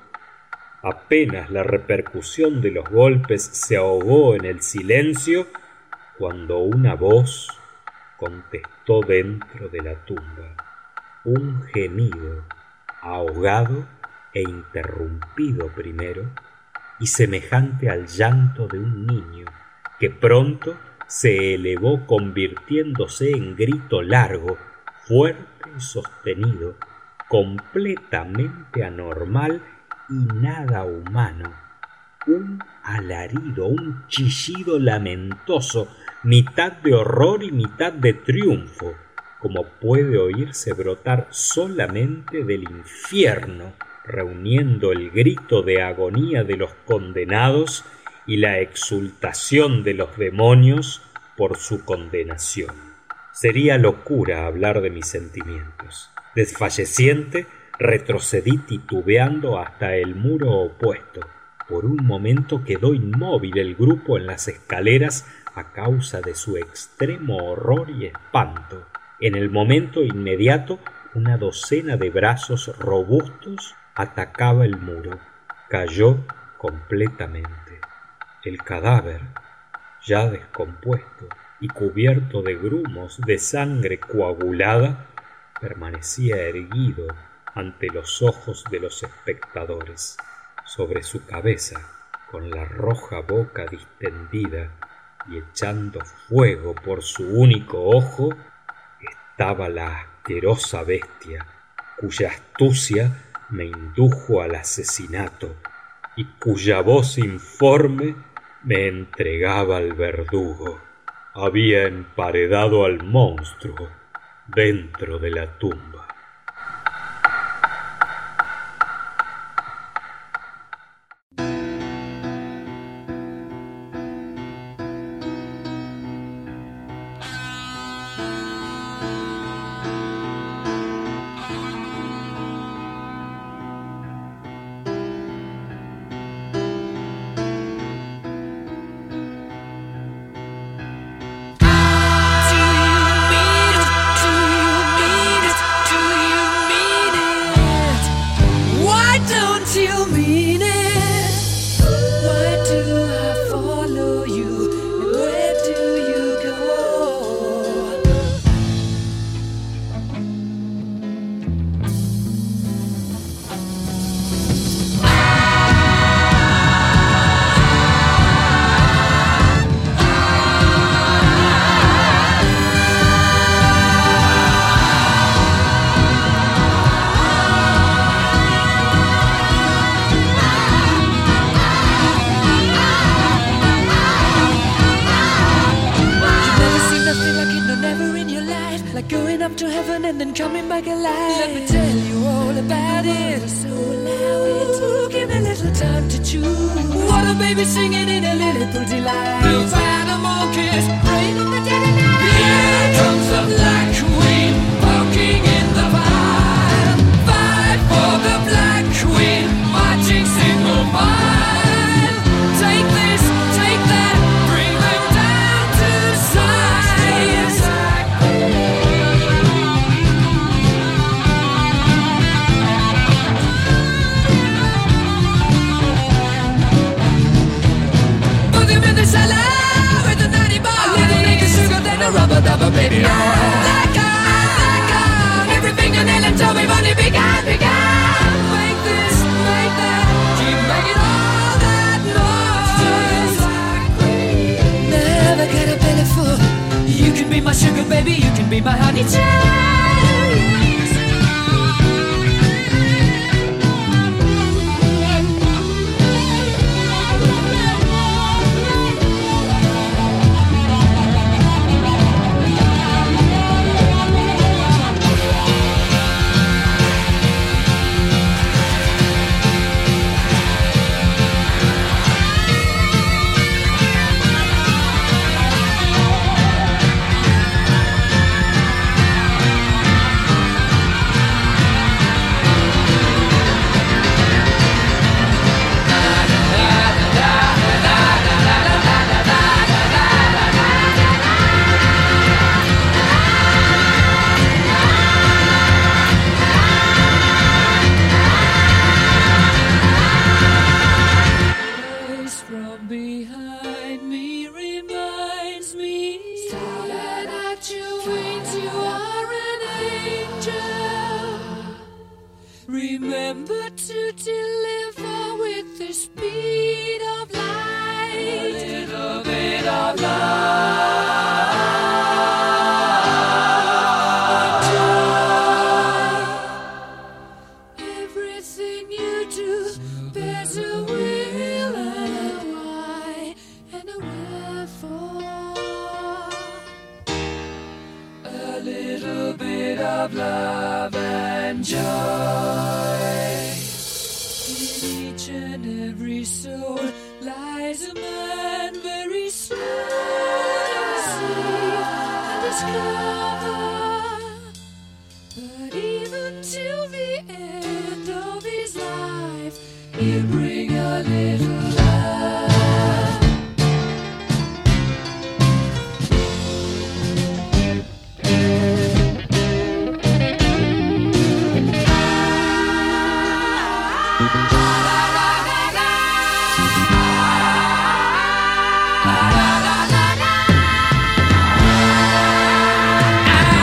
Apenas la repercusión de los golpes se ahogó en el silencio, cuando una voz contestó dentro de la tumba. Un gemido ahogado e interrumpido primero, y semejante al llanto de un niño, que pronto se elevó convirtiéndose en grito largo, fuerte y sostenido, completamente anormal y nada humano, Un alarido, un chillido lamentoso, mitad de horror y mitad de triunfo, como puede oírse brotar solamente del infierno, reuniendo el grito de agonía de los condenados y la exultación de los demonios por su condenación. Sería locura hablar de mis sentimientos. Desfalleciente, retrocedí titubeando hasta el muro opuesto. Por un momento quedó inmóvil el grupo en las escaleras a causa de su extremo horror y espanto. En el momento inmediato, una docena de brazos robustos atacaba el muro. Cayó completamente. El cadáver, ya descompuesto y cubierto de grumos de sangre coagulada, permanecía erguido ante los ojos de los espectadores. Sobre su cabeza, con la roja boca distendida y echando fuego por su único ojo, estaba la asquerosa bestia, cuya astucia me indujo al asesinato y cuya voz informe me entregaba al verdugo. Había emparedado al monstruo dentro de la tumba. Everything you do bears a will and of love and joy. In each and every soul lies a man very slow to see and discover. But even till the end of his life, he'll bring a little love. Ah!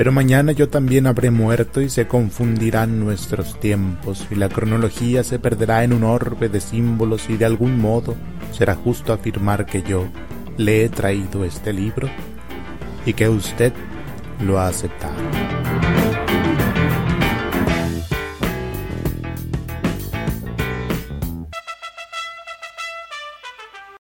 Pero mañana yo también habré muerto y se confundirán nuestros tiempos y la cronología se perderá en un orbe de símbolos y de algún modo será justo afirmar que yo le he traído este libro y que usted lo ha aceptado.